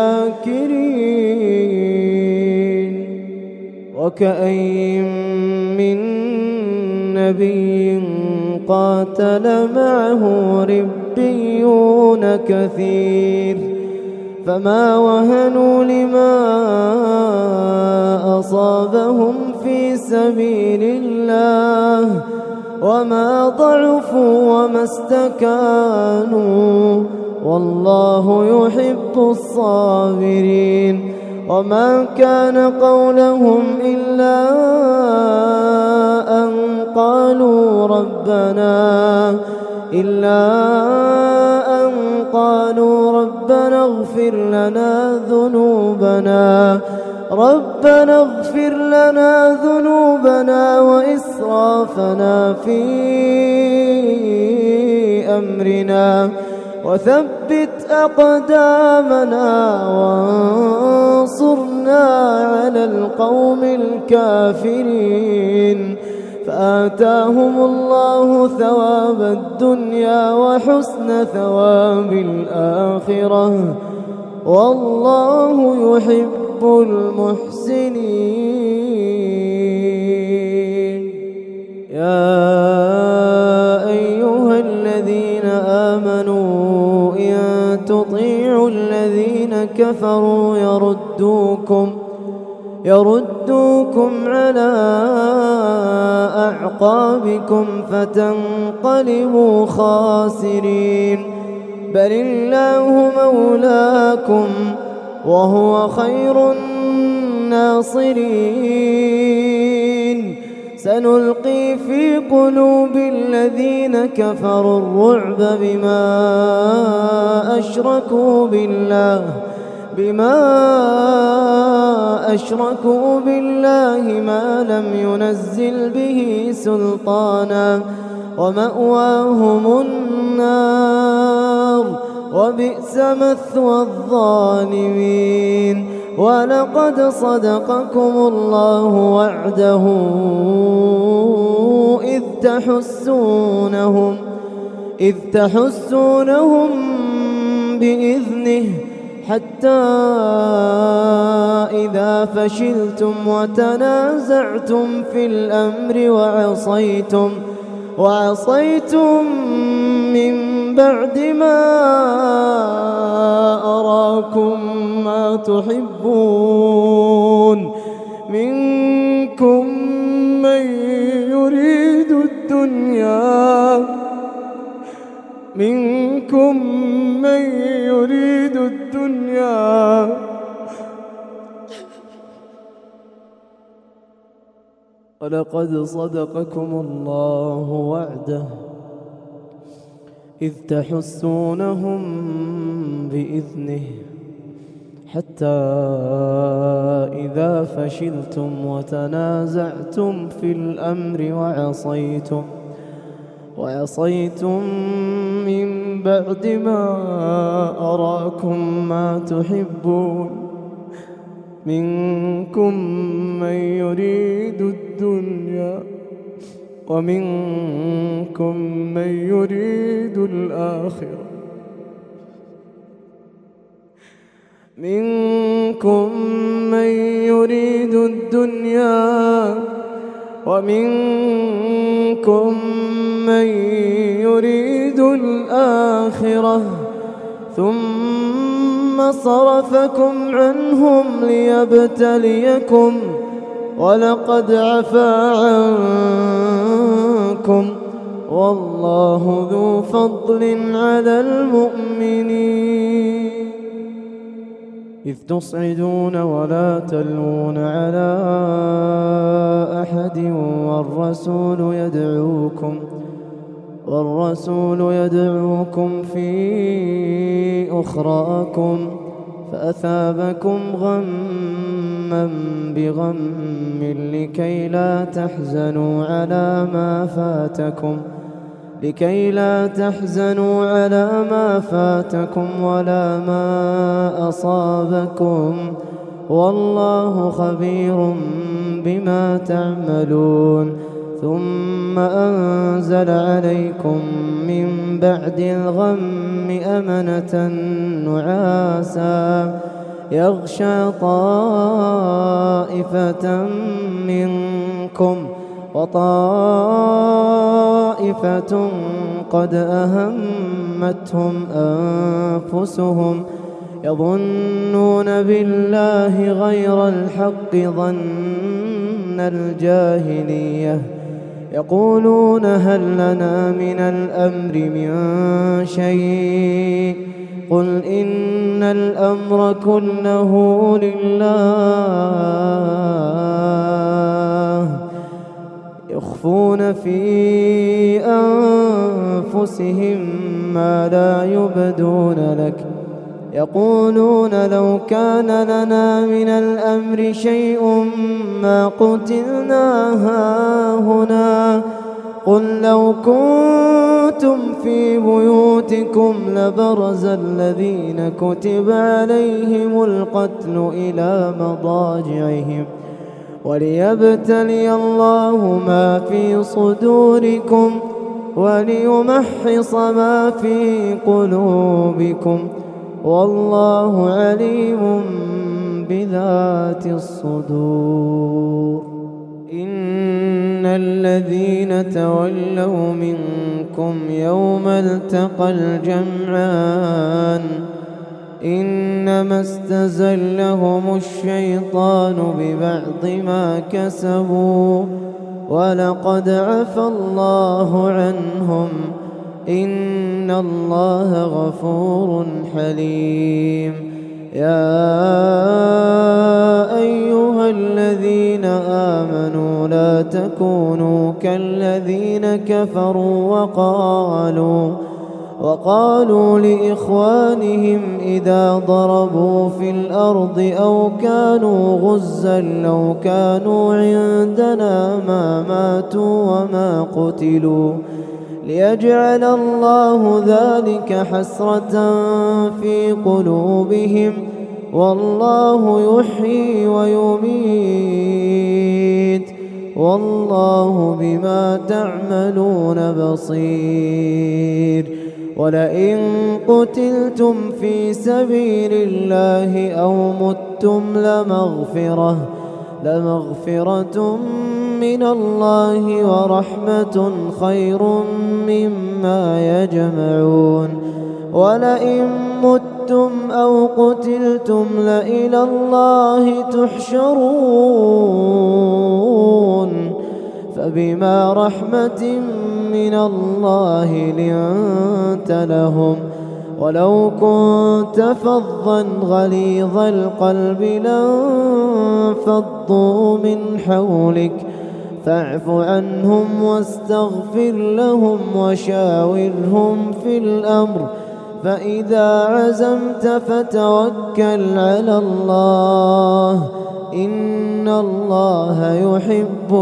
Speaker 2: الشاكرين وكأين من نبي قاتل معه ربيون كثير فما وهنوا لما أصابهم في سبيل الله وما ضعفوا وما استكانوا والله يحب الصابرين وما كان قولهم إلا أن قالوا ربنا إلا أن قالوا ربنا اغفر لنا ذنوبنا ربنا اغفر لنا ذنوبنا وإسرافنا في أمرنا وثبت أقدامنا وانصرنا على القوم الكافرين فآتاهم الله ثواب الدنيا وحسن ثواب الآخرة والله يحب المحسنين يا أيها الذين آمنوا إن تطيعوا الذين كفروا يردوكم يردوكم على أعقابكم فتنقلبوا خاسرين بل الله مولاكم وهو خير الناصرين سنلقي في قلوب الذين كفروا الرعب بما أشركوا بالله بما أشركوا بالله ما لم ينزل به سلطانا ومأواهم النار وبئس مثوى الظالمين ولقد صدقكم الله وعده إذ تحسونهم إذ تحسونهم بإذنه حتى إذا فشلتم وتنازعتم في الأمر وعصيتم وعصيتم من بعد ما أراكم ما تحبون منكم من يريد الدنيا منكم من يريد الدنيا ولقد صدقكم الله وعده إذ تحسونهم بإذنه حتى إذا فشلتم وتنازعتم في الأمر وعصيتم وعصيتم من بعد ما أراكم ما تحبون منكم من يريد الدنيا ومنكم من يريد الآخرة منكم من يريد الدنيا ومنكم من يريد الآخرة ثم صرفكم عنهم ليبتليكم ولقد عفا عنكم والله ذو فضل على المؤمنين إذ تصعدون ولا تلوون على أحد والرسول يدعوكم والرسول يدعوكم في أخراكم فأثابكم غما بغم لكي لا تحزنوا على ما فاتكم لكي لا تحزنوا على ما فاتكم ولا ما أصابكم والله خبير بما تعملون ثم أنزل عليكم من بعد الغم أمنة نعاسا يغشى طائفة منكم وطائفة قد أهمتهم أنفسهم يظنون بالله غير الحق ظن الجاهلية يقولون هل لنا من الأمر من شيء قل إن الأمر كله لله يخفون في أنفسهم ما لا يبدون لك يقولون لو كان لنا من الأمر شيء ما قتلنا هاهنا قل لو كنتم في بيوتكم لبرز الذين كتب عليهم القتل إلى مضاجعهم وليبتلي الله ما في صدوركم وليمحص ما في قلوبكم والله عليم بذات الصدور إن الذين تولوا منكم يوم التقى الجمعان إنما استزلهم الشيطان ببعض ما كسبوا ولقد عفى الله عنهم إن الله غفور حليم يا أيها الذين آمنوا لا تكونوا كالذين كفروا وقالوا وقالوا لإخوانهم إذا ضربوا في الأرض أو كانوا غزا لو كانوا عندنا ما ماتوا وما قتلوا ليجعل الله ذلك حسرة في قلوبهم والله يحيي ويميت والله بما تعملون بصير ولئن قتلتم في سبيل الله أو متم لمغفرة لمغفرة من الله ورحمة خير مما يجمعون ولئن متم أو قتلتم لإلى الله تحشرون فبما رحمة من الله لنت لهم ولو كنت فظا غليظ القلب لانفضوا من حولك فاعف عنهم واستغفر لهم وشاورهم في الأمر فإذا عزمت فتوكل على الله إن الله يحب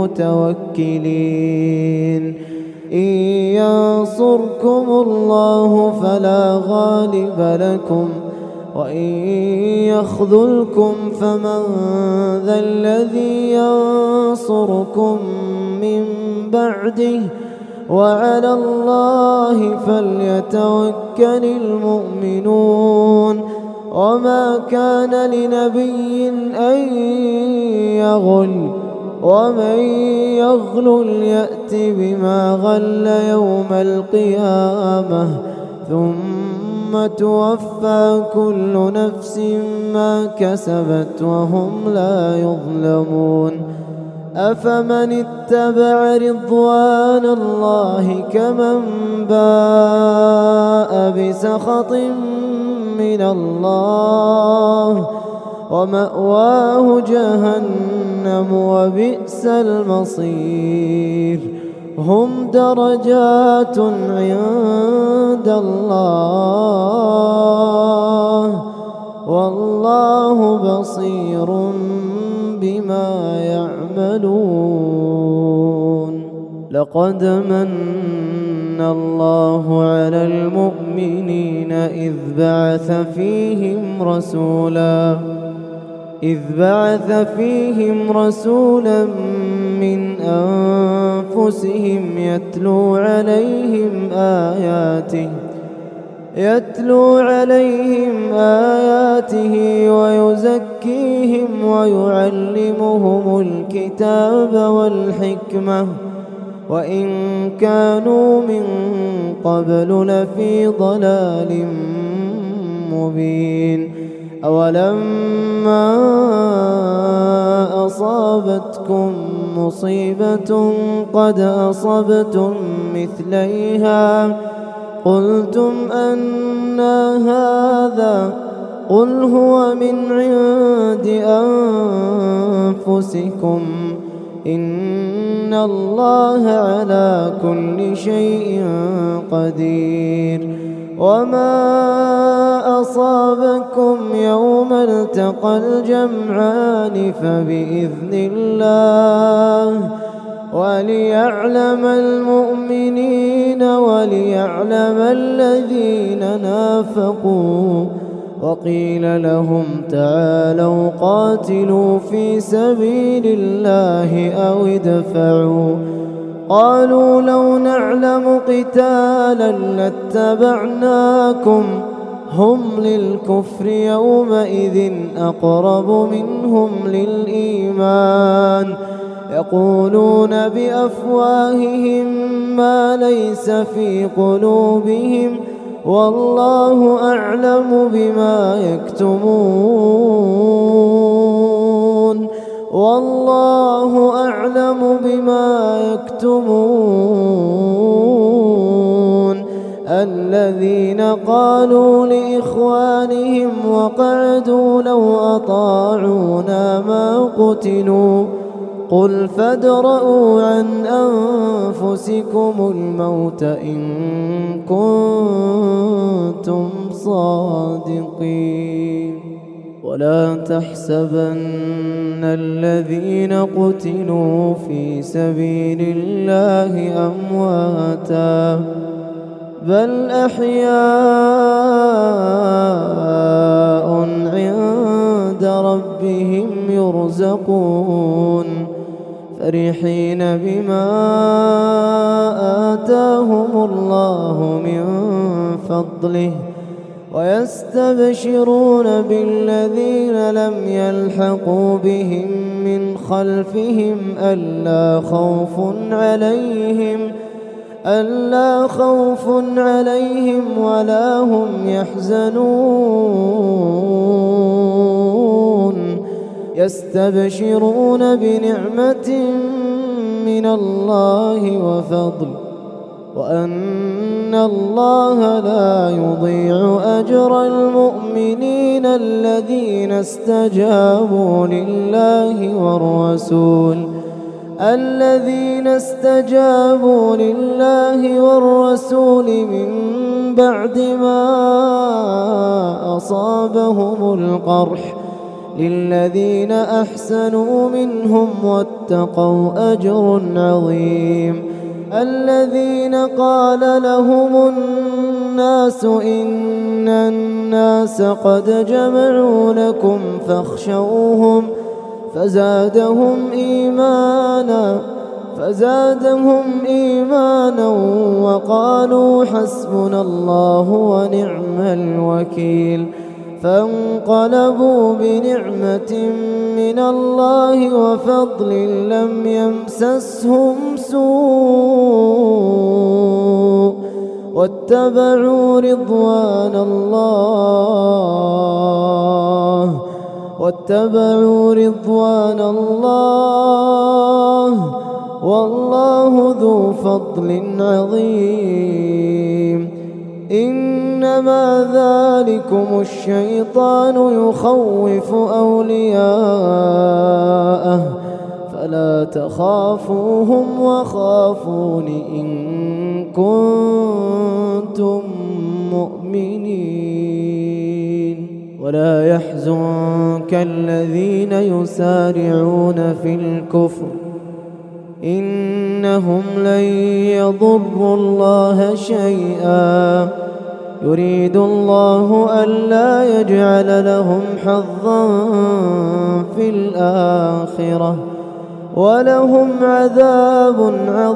Speaker 2: المتوكلين إن ينصركم الله فلا غالب لكم وإن يخذلكم فمن ذا الذي ينصركم من بعده وعلى الله فليتوكل المؤمنون وما كان لنبي أن يغل ومن يغل يأت بما غل يوم القيامة ثم توفى كل نفس ما كسبت وهم لا يظلمون أفمن اتبع رضوان الله كمن باء بسخط من الله ومأواه جهنم وبئس المصير هم درجات عند الله والله بصير بما يعملون لقد من الله على المؤمنين إذ بعث فيهم رسولا إذ بعث فيهم رسولا من أنفسهم يتلو عليهم آياته يتلو عليهم آياته ويزكيهم ويعلمهم الكتاب والحكمة وإن كانوا من قبل لفي ضلال مبين أولما أصابتكم مصيبة قد أصبتم مثليها قلتم أنى هذا قل هو من عند أنفسكم إن الله على كل شيء قدير وما أصابكم يوم التقى الجمعان فبإذن الله وليعلم المؤمنين وليعلم الذين نافقوا وقيل لهم تعالوا قاتلوا في سبيل الله أو ادفعوا قالوا لو نعلم قتالا لاتبعناكم هم للكفر يومئذ أقرب منهم للإيمان يقولون بأفواههم ما ليس في قلوبهم والله أعلم بما يكتمون والله أعلم بما يكتمون الذين قالوا لإخوانهم وقعدوا لو أطاعونا ما قتلوا قل فادرءوا عن أنفسكم الموت إن كنتم صادقين ولا تحسبن الذين قتلوا في سبيل الله أمواتا بل أحياء عند ربهم يرزقون فرحين بما آتاهم الله من فضله ويستبشرون بالذين لم يلحقوا بهم من خلفهم ألا خوف عليهم ألا خوف عليهم ولا هم يحزنون يستبشرون بنعمة من الله وفضل وأن الله لا يضيع أجر المؤمنين الذين استجابوا لله والرسول الذين استجابوا لله والرسول من بعد ما أصابهم القرح للذين أحسنوا منهم واتقوا أجر عظيم. الذين قال لهم الناس إن الناس قد جمعوا لكم فاخشوهم فزادهم إيمانا فزادهم إيمانا وقالوا حسبنا الله ونعم الوكيل. فانقلبوا بنعمة من الله وفضل لم يمسسهم سوء واتبعوا رضوان الله واتبعوا رضوان الله والله ذو فضل عظيم. إنما ذلكم الشيطان يخوف أولياءه فلا تخافوهم وخافون إن كنتم مؤمنين. ولا يحزنك الذين يسارعون في الكفر إنهم لن يضروا الله شيئا يريد الله ألا يجعل لهم حظا في الآخرة ولهم عذاب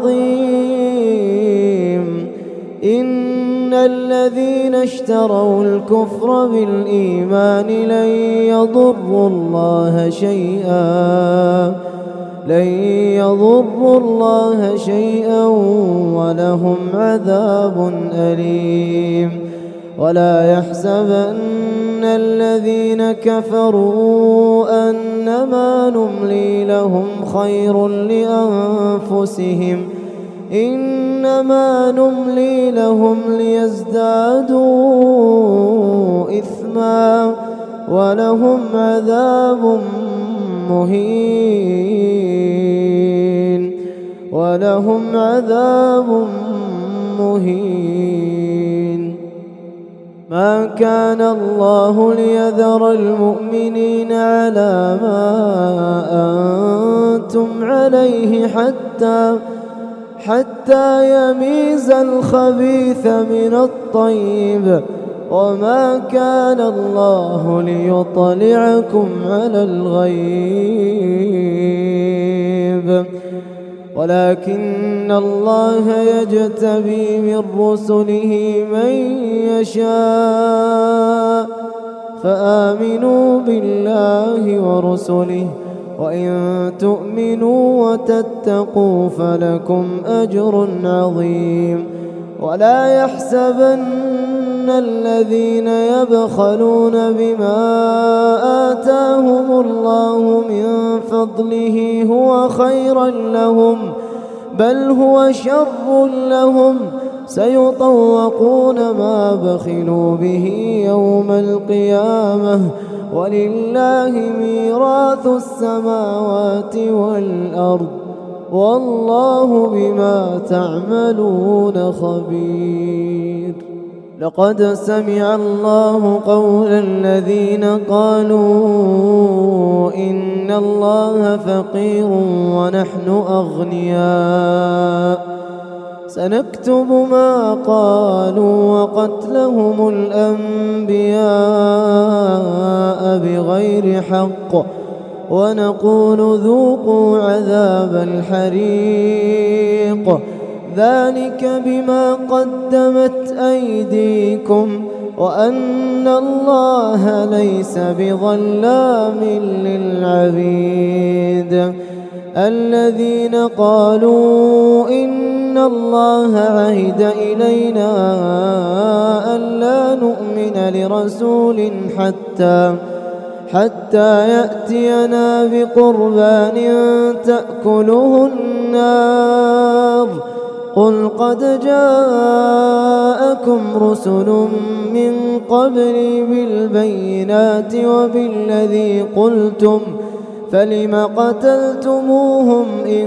Speaker 2: عظيم. إن الذين اشتروا الكفر بالإيمان لن يضروا الله شيئا لن يضروا الله شيئا ولهم عذاب أليم. ولا يحسبن الذين كفروا أنما نملي لهم خير لأنفسهم إنما نملي لهم ليزدادوا إثما ولهم عذاب مهين ولهم عذاب مهين. ما كان الله ليذر المؤمنين على ما أنتم عليه حتى حتى يميز الخبيث من الطيب وما كان الله ليطلعكم على الغيب ولكن الله يجتبي من رسله من يشاء فآمنوا بالله ورسله وإن تؤمنوا وتتقوا فلكم أجر عظيم. ولا يحسبن الذين يبخلون بما آتاهم الله من فضله هو خيرا لهم بل هو شر لهم سيطوقون ما بخلوا به يوم القيامة ولله ميراث السماوات والأرض والله بما تعملون خبير. لقد سمع الله قول الذين قالوا إن الله فقير ونحن أغنياء سنكتب ما قالوا وقتلهم الأنبياء بغير حق ونقول ذوقوا عذاب الحريق ذلك بما قدمت أيديكم وأن الله ليس بظلام للعبيد. الذين قالوا إن الله عهد إلينا ألا نؤمن لرسول حتى حتى يأتينا بقربان تأكله النار قل قد جاءكم رسل من قبلي بالبينات وبالذي قلتم فلم قتلتموهم إن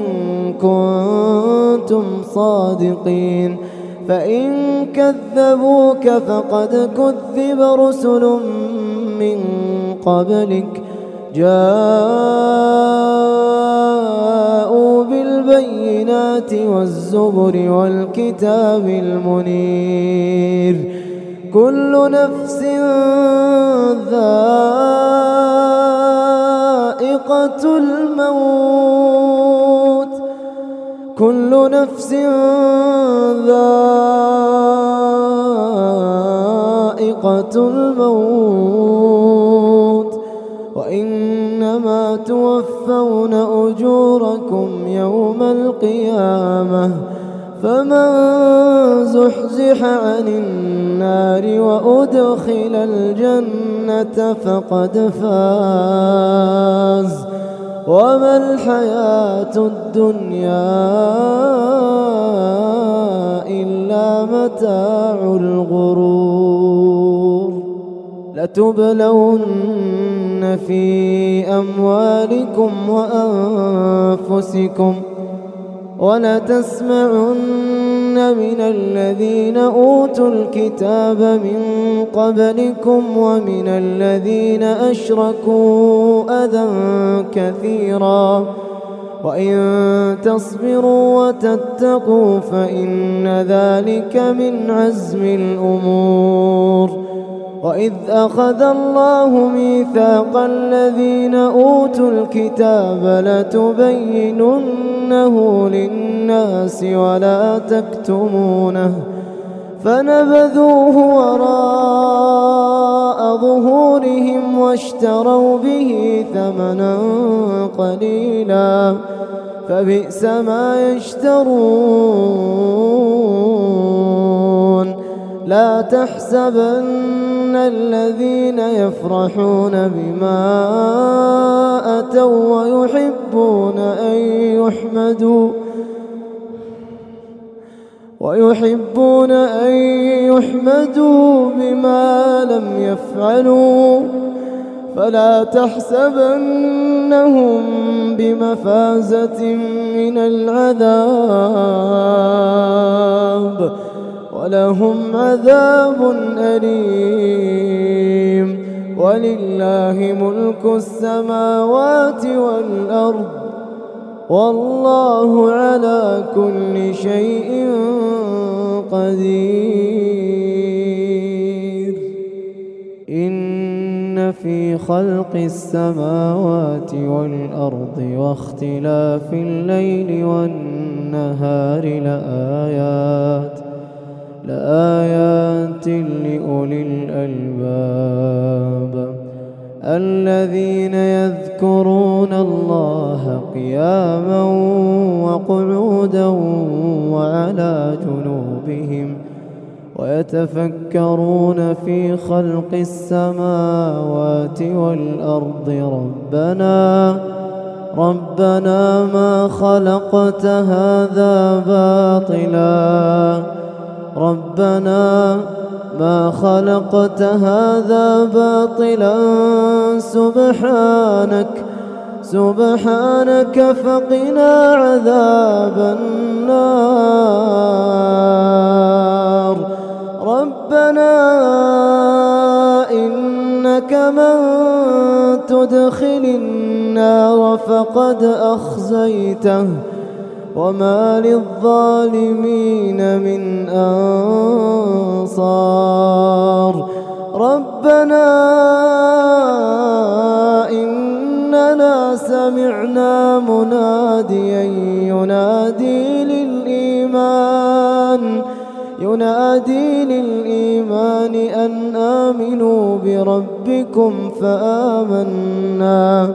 Speaker 2: كنتم صادقين فإن كذبوك فقد كذب رسل من قبلك جاءوا بالبينات والزبر والكتاب المنير كل نفس ذائقة الموت كل نفس ذائقة الموت وإنما توفون أجوركم يوم القيامة فمن زحزح عن النار وأدخل الجنة فقد فاز وما الحياة الدنيا إلا متاع الغرور لتبلون في أموالكم وأنفسكم ولتسمعن من الذين أوتوا الكتاب من قبلكم ومن الذين أشركوا أذى كثيرا وإن تصبروا وتتقوا فإن ذلك من عزم الأمور وإذ أخذ الله ميثاق الذين أوتوا الكتاب لتبيننه للناس ولا تكتمونه فنبذوه وراء ظهورهم واشتروا به ثمنا قليلا فبئس ما يشترون لا تحسبن الذين يفرحون بما أتوا ويحبون أن يحمدوا ويحبون أن يحمدوا بما لم يفعلوا فلا تحسبنهم بمفازة من العذاب ولهم عذاب أليم ولله ملك السماوات والأرض والله على كل شيء قدير إن في خلق السماوات والأرض واختلاف الليل والنهار لآيات لآيات لأولي الألباب الذين يذكرون الله قياما وقعودا وعلى جنوبهم ويتفكرون في خلق السماوات والأرض ربنا ربنا ما خلقت هذا باطلا ربنا ما خلقت هذا باطلا سبحانك سبحانك فقنا عذاب النار ربنا إنك من تدخل النار فقد أخزيته وما للظالمين من أنصار ربنا إننا سمعنا مناديا ينادي للإيمان ينادي للإيمان أن آمنوا بربكم فآمنا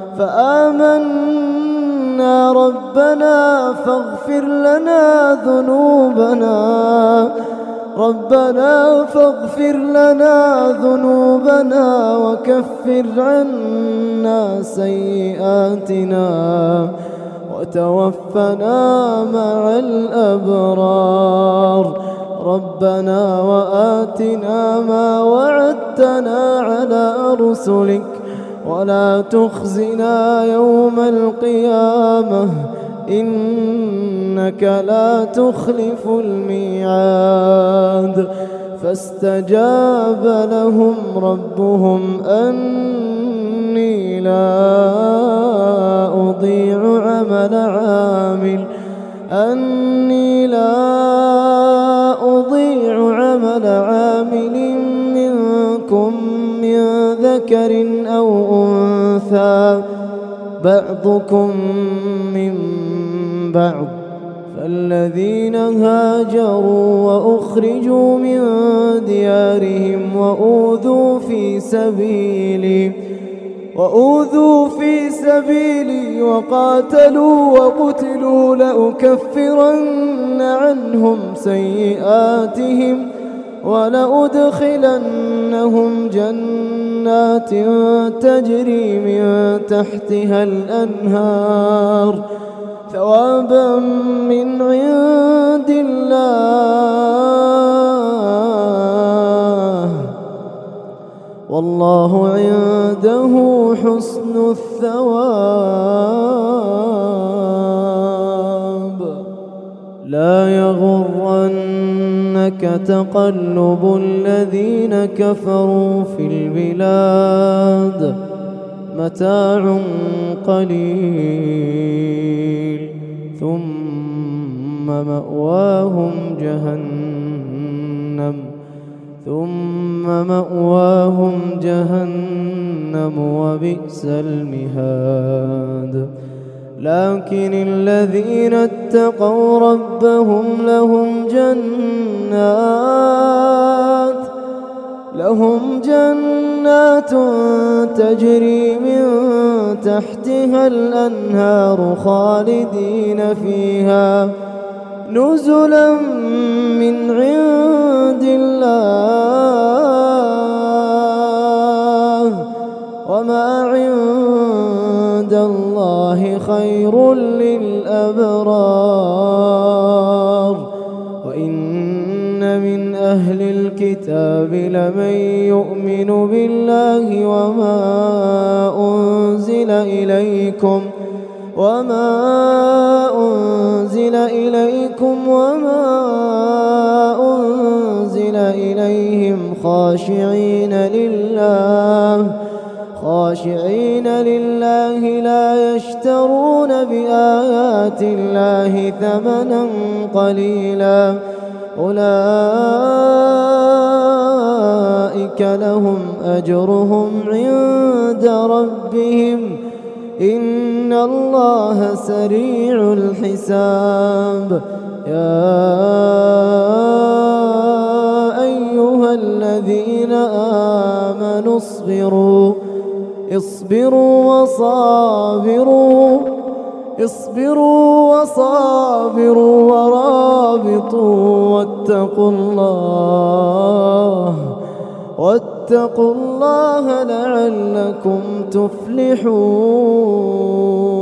Speaker 2: فآمنا ربنا فاغفر لنا ذنوبنا ربنا فاغفر لنا ذنوبنا وكفر عنا سيئاتنا وتوفنا مع الأبرار ربنا وآتنا ما وعدتنا على رسلك ولا تخزنا يوم القيامة إنك لا تخلف الميعاد. فاستجاب لهم ربهم أني لا أضيع عمل عامل أني لا أضيع عمل عامل منكم من ذكر أو أنثى بعضكم من بعض. فالذين هاجروا وأخرجوا من ديارهم وأوذوا في سبيلي وأوذوا في سبيلي وقاتلوا وقتلوا لأكفرن عنهم سيئاتهم ولأدخلنهم جنات تجري من تحتها الأنهار ثوابا من عند الله والله عنده حسن الثواب. لا يغرنك تقلب الذين كفروا في البلاد متاع قليل ثم مأواهم جهنم ثم مأواهم جهنم وبئس المهاد. لكن الذين اتقوا ربهم لهم جنات لهم جنات تجري من تحتها الأنهار خالدين فيها نزلا من عند الله وما عند الله خير للأبرار. وإن من أهل الكتاب لمن يؤمن بالله وما أنزل إليكم وما أنزل إليكم وما أنزل إليهم خاشعين لله خاشعين لله لا يشترون بآيات الله ثمنا قليلا أولئك لهم أجرهم عند ربهم إن الله سريع الحساب. يا أيها الذين آمنوا اصبروا اصبروا وصابروا اصبروا وصابروا ورابطوا واتقوا الله واتقوا الله لعلكم تفلحون.